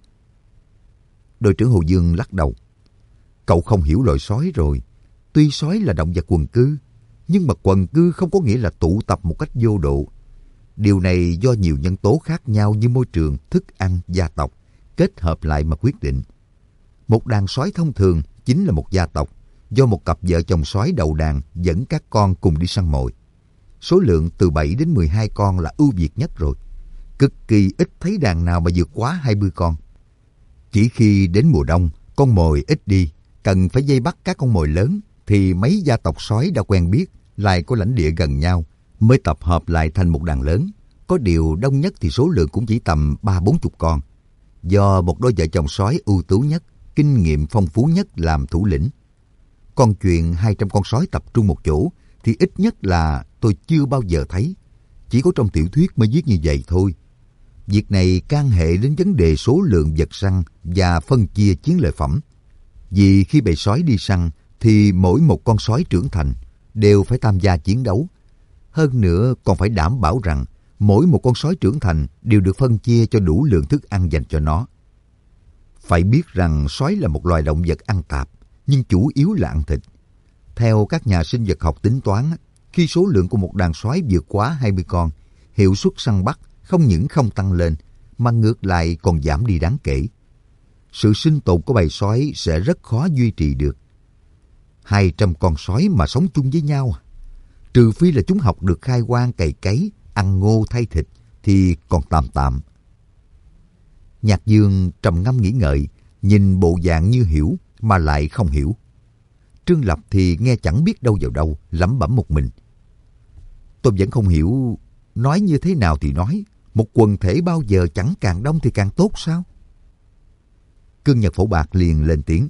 B: Đội trưởng Hồ Dương lắc đầu. Cậu không hiểu loài sói rồi. Tuy sói là động vật quần cư, nhưng mà quần cư không có nghĩa là tụ tập một cách vô độ. Điều này do nhiều nhân tố khác nhau như môi trường, thức ăn, gia tộc kết hợp lại mà quyết định. Một đàn sói thông thường chính là một gia tộc, do một cặp vợ chồng sói đầu đàn dẫn các con cùng đi săn mồi. Số lượng từ 7 đến 12 con là ưu việt nhất rồi. Cực kỳ ít thấy đàn nào mà vượt quá 20 con. Chỉ khi đến mùa đông, con mồi ít đi, cần phải vây bắt các con mồi lớn, thì mấy gia tộc sói đã quen biết, lại có lãnh địa gần nhau, mới tập hợp lại thành một đàn lớn. Có điều đông nhất thì số lượng cũng chỉ tầm 30-40 con. Do một đôi vợ chồng sói ưu tú nhất, kinh nghiệm phong phú nhất làm thủ lĩnh. Còn chuyện 200 con sói tập trung một chỗ thì ít nhất là tôi chưa bao giờ thấy. Chỉ có trong tiểu thuyết mới viết như vậy thôi. Việc này can hệ đến vấn đề số lượng vật săn và phân chia chiến lợi phẩm. Vì khi bầy sói đi săn thì mỗi một con sói trưởng thành đều phải tham gia chiến đấu. Hơn nữa còn phải đảm bảo rằng mỗi một con sói trưởng thành đều được phân chia cho đủ lượng thức ăn dành cho nó. Phải biết rằng sói là một loài động vật ăn tạp, nhưng chủ yếu là ăn thịt. Theo các nhà sinh vật học tính toán, khi số lượng của một đàn sói vượt quá 20 con, hiệu suất săn bắt không những không tăng lên, mà ngược lại còn giảm đi đáng kể. Sự sinh tồn của bầy sói sẽ rất khó duy trì được. 200 con sói mà sống chung với nhau, trừ phi là chúng học được khai hoang cày cấy, ăn ngô thay thịt, thì còn tạm tạm. Nhạc Dương trầm ngâm nghĩ ngợi, nhìn bộ dạng như hiểu mà lại không hiểu. Trương Lập thì nghe chẳng biết đâu vào đâu, lẩm bẩm một mình. Tôi vẫn không hiểu, nói như thế nào thì nói, một quần thể bao giờ chẳng càng đông thì càng tốt sao? Cương Nhật Phổ Bạc liền lên tiếng.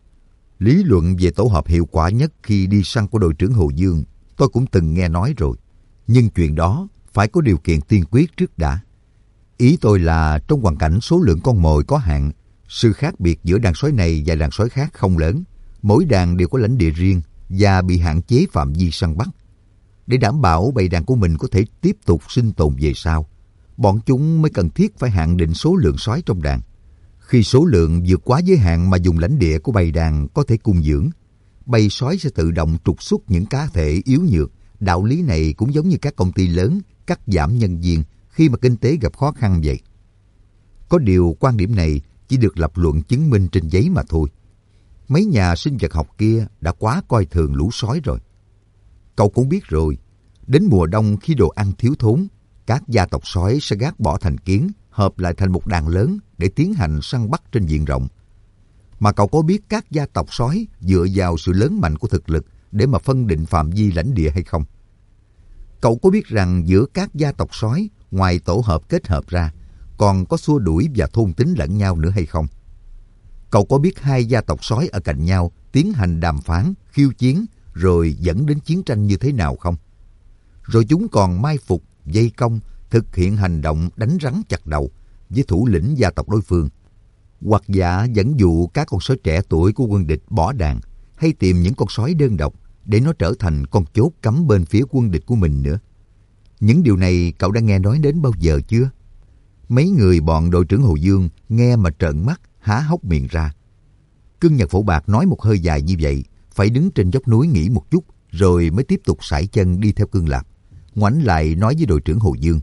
B: Lý luận về tổ hợp hiệu quả nhất khi đi săn của đội trưởng Hồ Dương, tôi cũng từng nghe nói rồi. Nhưng chuyện đó phải có điều kiện tiên quyết trước đã. Ý tôi là trong hoàn cảnh số lượng con mồi có hạn, sự khác biệt giữa đàn sói này và đàn sói khác không lớn. Mỗi đàn đều có lãnh địa riêng và bị hạn chế phạm vi săn bắt. Để đảm bảo bầy đàn của mình có thể tiếp tục sinh tồn về sau, bọn chúng mới cần thiết phải hạn định số lượng sói trong đàn. Khi số lượng vượt quá giới hạn mà dùng lãnh địa của bầy đàn có thể cung dưỡng, bầy sói sẽ tự động trục xuất những cá thể yếu nhược. Đạo lý này cũng giống như các công ty lớn cắt giảm nhân viên khi mà kinh tế gặp khó khăn vậy. Có điều quan điểm này chỉ được lập luận chứng minh trên giấy mà thôi. Mấy nhà sinh vật học kia đã quá coi thường lũ sói rồi. Cậu cũng biết rồi, đến mùa đông khi đồ ăn thiếu thốn, các gia tộc sói sẽ gác bỏ thành kiến, hợp lại thành một đàn lớn để tiến hành săn bắt trên diện rộng. Mà cậu có biết các gia tộc sói dựa vào sự lớn mạnh của thực lực để mà phân định phạm vi lãnh địa hay không? Cậu có biết rằng giữa các gia tộc sói, ngoài tổ hợp kết hợp ra, còn có xua đuổi và thôn tính lẫn nhau nữa hay không? Cậu có biết hai gia tộc sói ở cạnh nhau tiến hành đàm phán, khiêu chiến, rồi dẫn đến chiến tranh như thế nào không? Rồi chúng còn mai phục, vây công, thực hiện hành động đánh rắn chặt đầu với thủ lĩnh gia tộc đối phương. Hoặc giả dẫn dụ các con sói trẻ tuổi của quân địch bỏ đàn, hay tìm những con sói đơn độc để nó trở thành con chốt cắm bên phía quân địch của mình nữa. Những điều này cậu đã nghe nói đến bao giờ chưa? Mấy người bọn đội trưởng Hồ Dương nghe mà trợn mắt, há hốc miệng ra. Cương Nhật Phổ Bạc nói một hơi dài như vậy, phải đứng trên dốc núi nghỉ một chút, rồi mới tiếp tục sải chân đi theo Cương Lạp. Ngoảnh lại nói với đội trưởng Hồ Dương.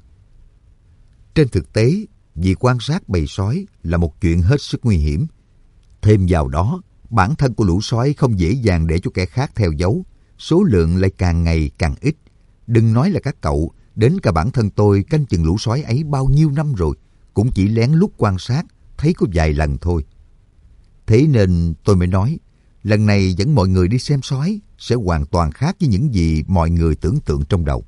B: Trên thực tế, việc quan sát bầy sói là một chuyện hết sức nguy hiểm. Thêm vào đó, bản thân của lũ sói không dễ dàng để cho kẻ khác theo dấu, số lượng lại càng ngày càng ít. Đừng nói là các cậu, đến cả bản thân tôi canh chừng lũ sói ấy bao nhiêu năm rồi, cũng chỉ lén lút quan sát, thấy có vài lần thôi. Thế nên tôi mới nói, lần này dẫn mọi người đi xem sói sẽ hoàn toàn khác với những gì mọi người tưởng tượng trong đầu.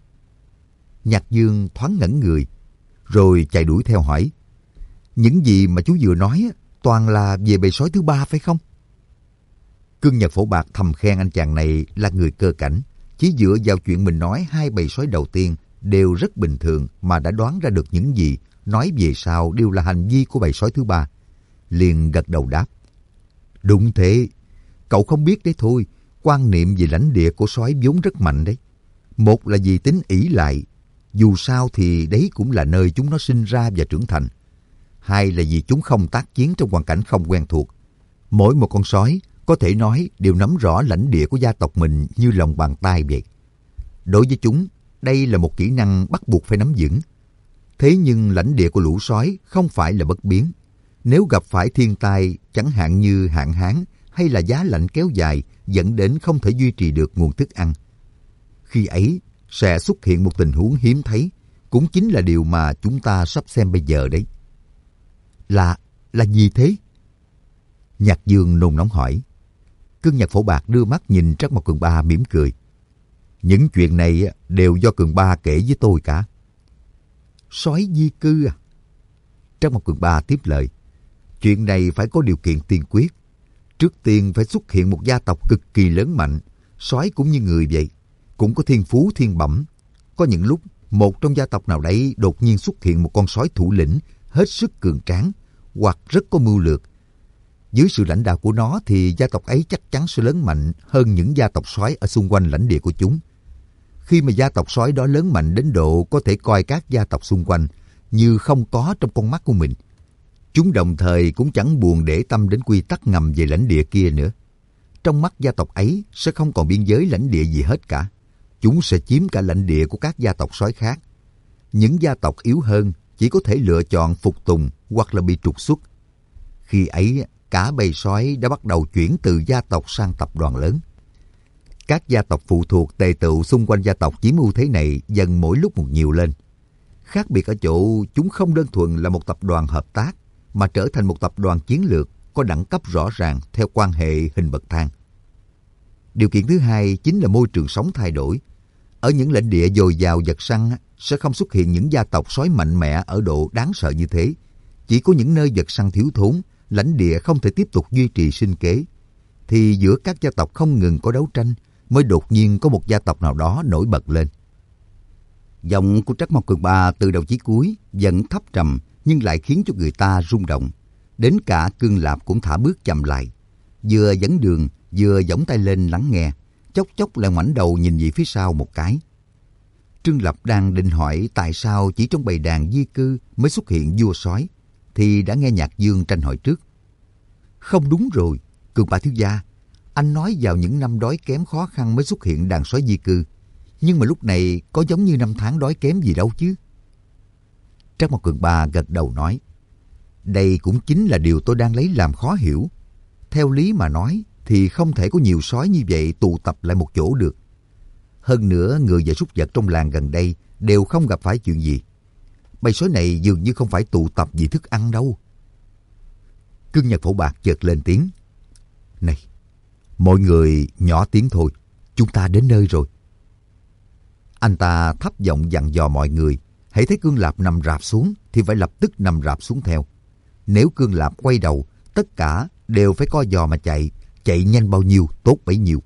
B: Nhạc Dương thoáng ngẩn người, rồi chạy đuổi theo hỏi, những gì mà chú vừa nói toàn là về bầy sói thứ ba phải không? Cương Nhật Phổ Bạc thầm khen anh chàng này là người cơ cảnh, chỉ dựa vào chuyện mình nói hai bầy sói đầu tiên đều rất bình thường mà đã đoán ra được những gì nói về sau đều là hành vi của bầy sói thứ ba. Liền gật đầu đáp, đúng thế, cậu không biết đấy thôi, quan niệm về lãnh địa của sói vốn rất mạnh đấy. Một là vì tính ỷ lại, dù sao thì đấy cũng là nơi chúng nó sinh ra và trưởng thành. Hai là vì chúng không tác chiến trong hoàn cảnh không quen thuộc. Mỗi một con sói có thể nói đều nắm rõ lãnh địa của gia tộc mình như lòng bàn tay vậy. Đối với chúng, đây là một kỹ năng bắt buộc phải nắm vững. Thế nhưng lãnh địa của lũ sói không phải là bất biến. Nếu gặp phải thiên tai chẳng hạn như hạn hán hay là giá lạnh kéo dài dẫn đến không thể duy trì được nguồn thức ăn, khi ấy sẽ xuất hiện một tình huống hiếm thấy, cũng chính là điều mà chúng ta sắp xem bây giờ đấy. Là gì thế? Nhạc Dương nôn nóng hỏi. Cương Nhật Phổ Bạc đưa mắt nhìn Trắc Mộc Cường Ba mỉm cười. Những chuyện này đều do Cường Ba kể với tôi cả. Soái di cư à? Trắc Mộc Cường Ba tiếp lời. Chuyện này phải có điều kiện tiên quyết. Trước tiên phải xuất hiện một gia tộc cực kỳ lớn mạnh. Soái cũng như người vậy, cũng có thiên phú thiên bẩm. Có những lúc một trong gia tộc nào đấy đột nhiên xuất hiện một con sói thủ lĩnh hết sức cường tráng hoặc rất có mưu lược. Dưới sự lãnh đạo của nó thì gia tộc ấy chắc chắn sẽ lớn mạnh hơn những gia tộc sói ở xung quanh lãnh địa của chúng. Khi mà gia tộc sói đó lớn mạnh đến độ có thể coi các gia tộc xung quanh như không có trong con mắt của mình, chúng đồng thời cũng chẳng buồn để tâm đến quy tắc ngầm về lãnh địa kia nữa. Trong mắt gia tộc ấy sẽ không còn biên giới lãnh địa gì hết cả. Chúng sẽ chiếm cả lãnh địa của các gia tộc sói khác. Những gia tộc yếu hơn chỉ có thể lựa chọn phục tùng hoặc là bị trục xuất. Khi ấy, cả bầy sói đã bắt đầu chuyển từ gia tộc sang tập đoàn lớn. Các gia tộc phụ thuộc tề tựu xung quanh gia tộc chiếm ưu thế này dần mỗi lúc một nhiều lên. Khác biệt ở chỗ chúng không đơn thuần là một tập đoàn hợp tác, mà trở thành một tập đoàn chiến lược có đẳng cấp rõ ràng theo quan hệ hình bậc thang. Điều kiện thứ hai chính là môi trường sống thay đổi. Ở những lãnh địa dồi dào vật săn sẽ không xuất hiện những gia tộc sói mạnh mẽ ở độ đáng sợ như thế. Chỉ có những nơi vật săn thiếu thốn, lãnh địa không thể tiếp tục duy trì sinh kế, thì giữa các gia tộc không ngừng có đấu tranh, mới đột nhiên có một gia tộc nào đó nổi bật lên. Giọng của Trắc Mộc Cường Ba từ đầu chí cuối vẫn thấp trầm nhưng lại khiến cho người ta rung động. Đến cả Cương Lạp cũng thả bước chậm lại, vừa dẫn đường vừa gióng tay lên lắng nghe, chốc chốc lại ngoảnh đầu nhìn về phía sau một cái. Trương Lập đang định hỏi tại sao chỉ trong bầy đàn di cư mới xuất hiện vua sói, thì đã nghe Nhạc Dương tranh hỏi trước. Không đúng rồi, Cường Ba thiếu gia, anh nói vào những năm đói kém khó khăn mới xuất hiện đàn sói di cư, nhưng mà lúc này có giống như năm tháng đói kém gì đâu chứ. Trắc Mộc Cường Ba gật đầu nói, đây cũng chính là điều tôi đang lấy làm khó hiểu. Theo lý mà nói thì không thể có nhiều sói như vậy tụ tập lại một chỗ được. Hơn nữa người và súc vật trong làng gần đây đều không gặp phải chuyện gì. Bầy sói này dường như không phải tụ tập vì thức ăn đâu. Cương Nhật Phổ Bạc chợt lên tiếng. Này, mọi người nhỏ tiếng thôi, chúng ta đến nơi rồi. Anh ta thấp giọng dặn dò mọi người, hãy thấy Cương Lạp nằm rạp xuống thì phải lập tức nằm rạp xuống theo. Nếu Cương Lạp quay đầu, tất cả đều phải co giò mà chạy, chạy nhanh bao nhiêu tốt bấy nhiêu.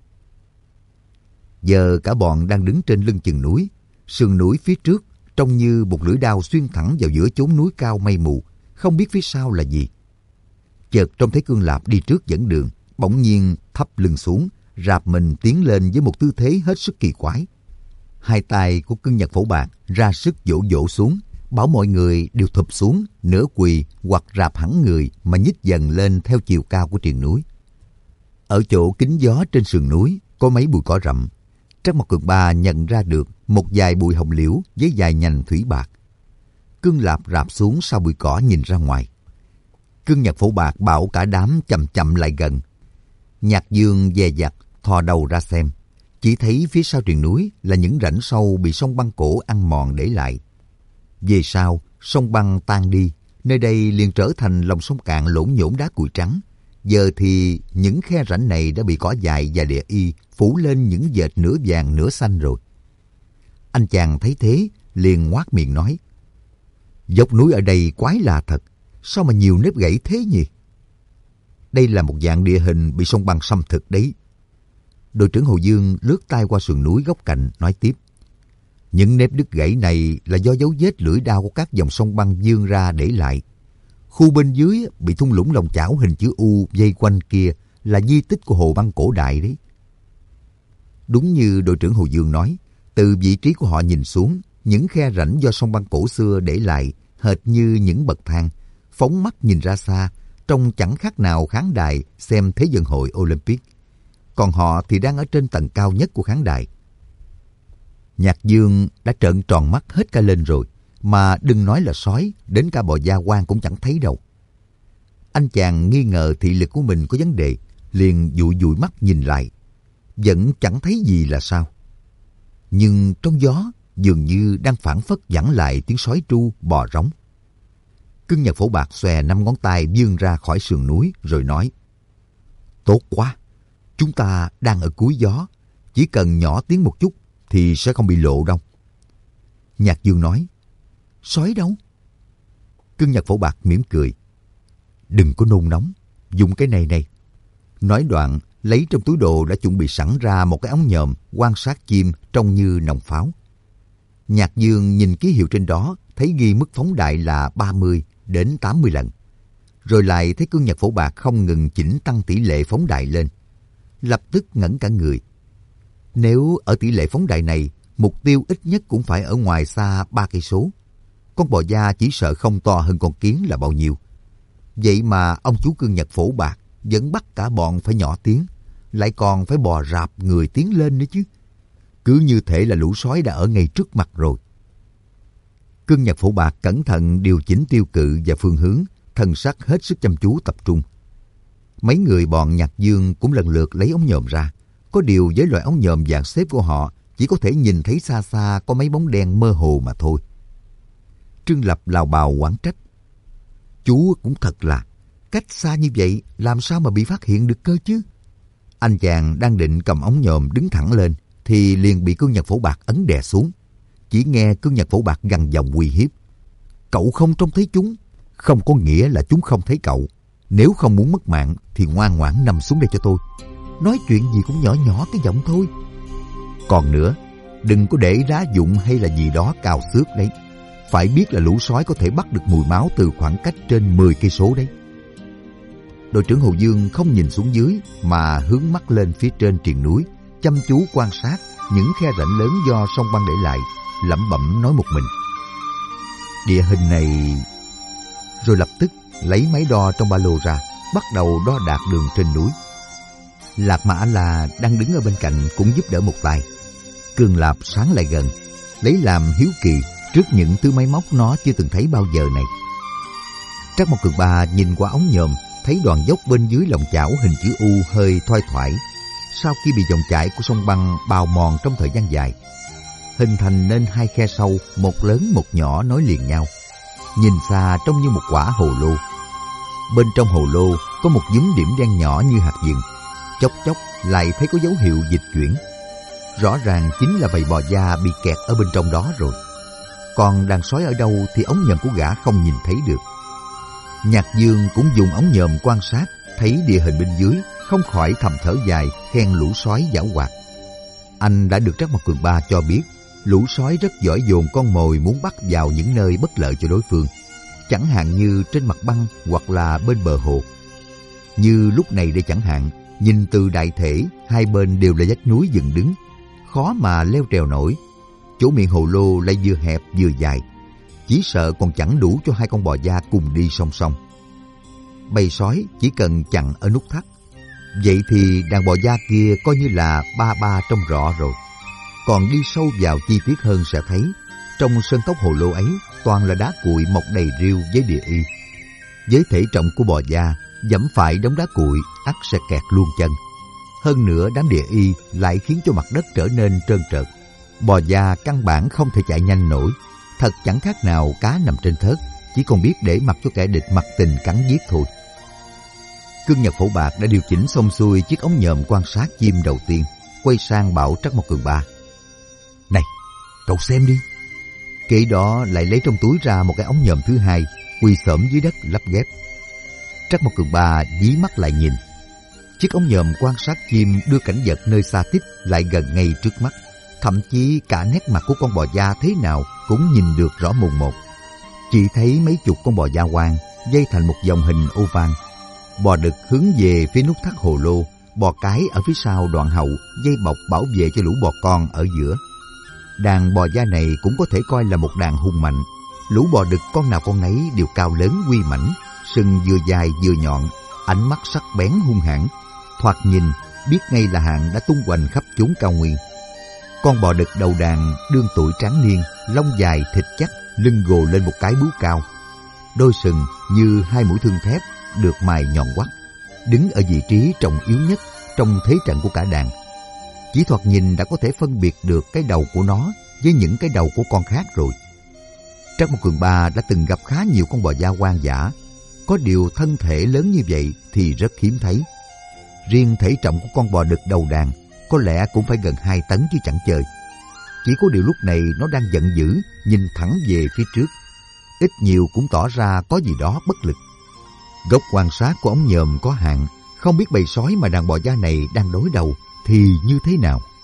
B: Giờ cả bọn đang đứng trên lưng chừng núi, sườn núi phía trước trông như một lưỡi đao xuyên thẳng vào giữa chốn núi cao mây mù, không biết phía sau là gì. Chợt trông thấy Cương Lạp đi trước dẫn đường, bỗng nhiên thấp lưng xuống, rạp mình tiến lên với một tư thế hết sức kỳ quái. Hai tay của Cương Nhật Phổ Bạc ra sức vỗ vỗ xuống, bảo mọi người đều thụp xuống, nửa quỳ hoặc rạp hẳn người mà nhích dần lên theo chiều cao của triền núi. Ở chỗ kính gió trên sườn núi có mấy bụi cỏ rậm. Trắc Mộc Cường Ba nhận ra được một vài bụi hồng liễu với vài nhành thủy bạc. Cương Lạp rạp xuống sau bụi cỏ nhìn ra ngoài. Cương Nhật Phổ Bạc bảo cả đám chậm chậm lại gần. Nhạc Dương dè dặt thò đầu ra xem, chỉ thấy phía sau triền núi là những rãnh sâu bị sông băng cổ ăn mòn để lại. Về sau, sông băng tan đi, nơi đây liền trở thành lòng sông cạn lổn nhổn đá cuội trắng. Giờ thì những khe rãnh này đã bị cỏ dại và địa y phủ lên những vệt nửa vàng nửa xanh rồi. Anh chàng thấy thế, liền ngoác miệng nói, dốc núi ở đây quái lạ thật, sao mà nhiều nếp gãy thế nhỉ? Đây là một dạng địa hình bị sông băng xâm thực đấy. Đội trưởng Hồ Dương lướt tay qua sườn núi góc cạnh, nói tiếp, những nếp đứt gãy này là do dấu vết lưỡi đao của các dòng sông băng vươn ra để lại. Khu bên dưới bị thung lũng lòng chảo hình chữ U vây quanh kia là di tích của hồ băng cổ đại đấy. Đúng như đội trưởng Hồ Dương nói, từ vị trí của họ nhìn xuống, những khe rãnh do sông băng cổ xưa để lại hệt như những bậc thang, phóng mắt nhìn ra xa, trông chẳng khác nào khán đài xem Thế vận hội Olympic. Còn họ thì đang ở trên tầng cao nhất của khán đài. Nhạc Dương đã trợn tròn mắt hết cả lên rồi, mà đừng nói là sói, đến cả bò gia quan cũng chẳng thấy đâu. Anh chàng nghi ngờ thị lực của mình có vấn đề, liền dụi dụi mắt nhìn lại. Vẫn chẳng thấy gì là sao. Nhưng trong gió dường như đang phảng phất vẳng lại tiếng sói tru bò rống. Cưng Nhật Phổ Bạc xòe 5 ngón tay vươn ra khỏi sườn núi rồi nói: tốt quá, chúng ta đang ở cuối gió, chỉ cần nhỏ tiếng một chút thì sẽ không bị lộ đâu. Nhạc Dương nói: sói đâu? Cưng Nhật Phổ Bạc mỉm cười: đừng có nôn nóng, dùng cái này này. Nói đoạn lấy trong túi đồ đã chuẩn bị sẵn ra một cái ống nhòm quan sát chim trông như nòng pháo. Nhạc Dương nhìn ký hiệu trên đó, thấy ghi mức phóng đại là 30 đến 80 lần. Rồi lại thấy Cưng Nhật Phổ Bạc không ngừng chỉnh tăng tỷ lệ phóng đại lên. Lập tức ngẩn cả người. Nếu ở tỷ lệ phóng đại này, mục tiêu ít nhất cũng phải ở ngoài xa 3 cây số. Con bò da chỉ sợ không to hơn con kiến là bao nhiêu. Vậy mà ông chú Cưng Nhật Phổ Bạc vẫn bắt cả bọn phải nhỏ tiếng, lại còn phải bò rạp người tiến lên nữa chứ. Cứ như thể là lũ sói đã ở ngay trước mặt rồi. Cưng Nhật Phổ Bạc cẩn thận điều chỉnh tiêu cự và phương hướng, thần sắc hết sức chăm chú tập trung. Mấy người bọn Nhạc Dương cũng lần lượt lấy ống nhòm ra. Có điều với loại ống nhòm dạng xếp của họ, chỉ có thể nhìn thấy xa xa có mấy bóng đen mơ hồ mà thôi. Trương Lập lào bào oán trách: chú cũng thật là, cách xa như vậy làm sao mà bị phát hiện được cơ chứ? Anh chàng đang định cầm ống nhòm đứng thẳng lên thì liền bị Cưng Nhật Phổ Bạc ấn đè xuống. Chỉ nghe Cưng Nhật Phổ Bạc gằn giọng uy hiếp: cậu không trông thấy chúng, không có nghĩa là chúng không thấy cậu. Nếu không muốn mất mạng thì ngoan ngoãn nằm xuống đây cho tôi. Nói chuyện gì cũng nhỏ nhỏ cái giọng thôi. Còn nữa, đừng có để đá dụng hay là gì đó cào xước đấy. Phải biết là lũ sói có thể bắt được mùi máu từ khoảng cách trên 10 cây số đấy. Đội trưởng Hồ Dương không nhìn xuống dưới mà hướng mắt lên phía trên triền núi, chăm chú quan sát những khe rãnh lớn do sông băng để lại, lẩm bẩm nói một mình: địa hình này... Rồi lập tức lấy máy đo trong ba lô ra, bắt đầu đo đạc đường trên núi. Lạc Mã La đang đứng ở bên cạnh cũng giúp đỡ một tay. Cường Lạp sáng lại gần, lấy làm hiếu kỳ trước những thứ máy móc nó chưa từng thấy bao giờ này. Trắc Mộc Cường Ba nhìn qua ống nhòm, thấy đoạn dốc bên dưới lòng chảo hình chữ U hơi thoai thoải, sau khi bị dòng chảy của sông băng bào mòn trong thời gian dài, hình thành nên 2 khe sâu, một lớn một nhỏ nối liền nhau. Nhìn xa trông như một quả hồ lô. Bên trong hồ lô có một nhúm điểm đen nhỏ như hạt vừng, chốc chốc lại thấy có dấu hiệu dịch chuyển. Rõ ràng chính là bầy bò da bị kẹt ở bên trong đó rồi. Còn đàn sói ở đâu thì ống nhòm của gã không nhìn thấy được. Nhạc Dương cũng dùng ống nhòm quan sát, thấy địa hình bên dưới, không khỏi thầm thở dài, khen lũ sói giảo hoạt. Anh đã được Trắc Mộc Cường Ba cho biết, lũ sói rất giỏi dồn con mồi muốn bắt vào những nơi bất lợi cho đối phương, chẳng hạn như trên mặt băng hoặc là bên bờ hồ. Như lúc này đây chẳng hạn, nhìn từ đại thể, hai bên đều là vách núi dựng đứng, khó mà leo trèo nổi. Chỗ miệng hồ lô lại vừa hẹp vừa dài, chỉ sợ còn chẳng đủ cho 2 con bò da cùng đi song song. Bầy sói chỉ cần chặn ở nút thắt, vậy thì đàn bò da kia coi như là ba trong rõ rồi. Còn đi sâu vào chi tiết hơn sẽ thấy, trong sơn cốc hồ lô ấy toàn là đá cuội mọc đầy rêu với địa y. Với thể trọng của bò da, dẫm phải đống đá cuội ắt sẽ kẹt luôn chân. Hơn nữa đám địa y lại khiến cho mặt đất trở nên trơn trượt. Bò da căn bản không thể chạy nhanh nổi, thật chẳng khác nào cá nằm trên thớt, chỉ còn biết để mặc cho kẻ địch mặc tình cắn giết thôi. Cưng Nhật Phổ Bạc đã điều chỉnh xong xuôi chiếc ống nhòm quan sát chim đầu tiên, quay sang bảo Trắc Mộc Cường Ba: này, cậu xem đi. Kế đó lại lấy trong túi ra một cái ống nhòm thứ hai, quỳ xổm dưới đất lắp ghép. Trắc Mộc Cường Ba dí mắt lại nhìn. Chiếc ống nhòm quan sát chim đưa cảnh vật nơi xa tích lại gần ngay trước mắt. Thậm chí cả nét mặt của con bò da thế nào cũng nhìn được rõ mồn một. Chỉ thấy mấy chục con bò da quang dây thành một vòng hình oval. Bò đực hướng về phía nút thắt hồ lô, bò cái ở phía sau đoạn hậu dây bọc bảo vệ cho lũ bò con ở giữa. Đàn bò da này cũng có thể coi là một đàn hung mạnh. Lũ bò đực con nào con nấy đều cao lớn uy mãnh, sừng vừa dài vừa nhọn, ánh mắt sắc bén hung hãn. Thoạt nhìn biết ngay là hạng đã tung hoành khắp chốn cao nguyên. Con bò đực đầu đàn đương tuổi tráng niên, lông dài thịt chắc, lưng gồ lên một cái bướu cao. Đôi sừng như 2 mũi thương thép được mài nhọn hoắt, đứng ở vị trí trọng yếu nhất trong thế trận của cả đàn. Chỉ thoạt nhìn đã có thể phân biệt được cái đầu của nó với những cái đầu của con khác rồi. Trắc Mộc Cường Ba đã từng gặp khá nhiều con bò da hoang dã, có điều thân thể lớn như vậy thì rất hiếm thấy. Riêng thể trọng của con bò đực đầu đàn có lẽ cũng phải gần 2 tấn chứ chẳng chơi. Chỉ có điều lúc này nó đang giận dữ, nhìn thẳng về phía trước, ít nhiều cũng tỏ ra có gì đó bất lực. Góc quan sát của ống nhòm có hạn, không biết bầy sói mà đàn bò da này đang đối đầu thì như thế nào.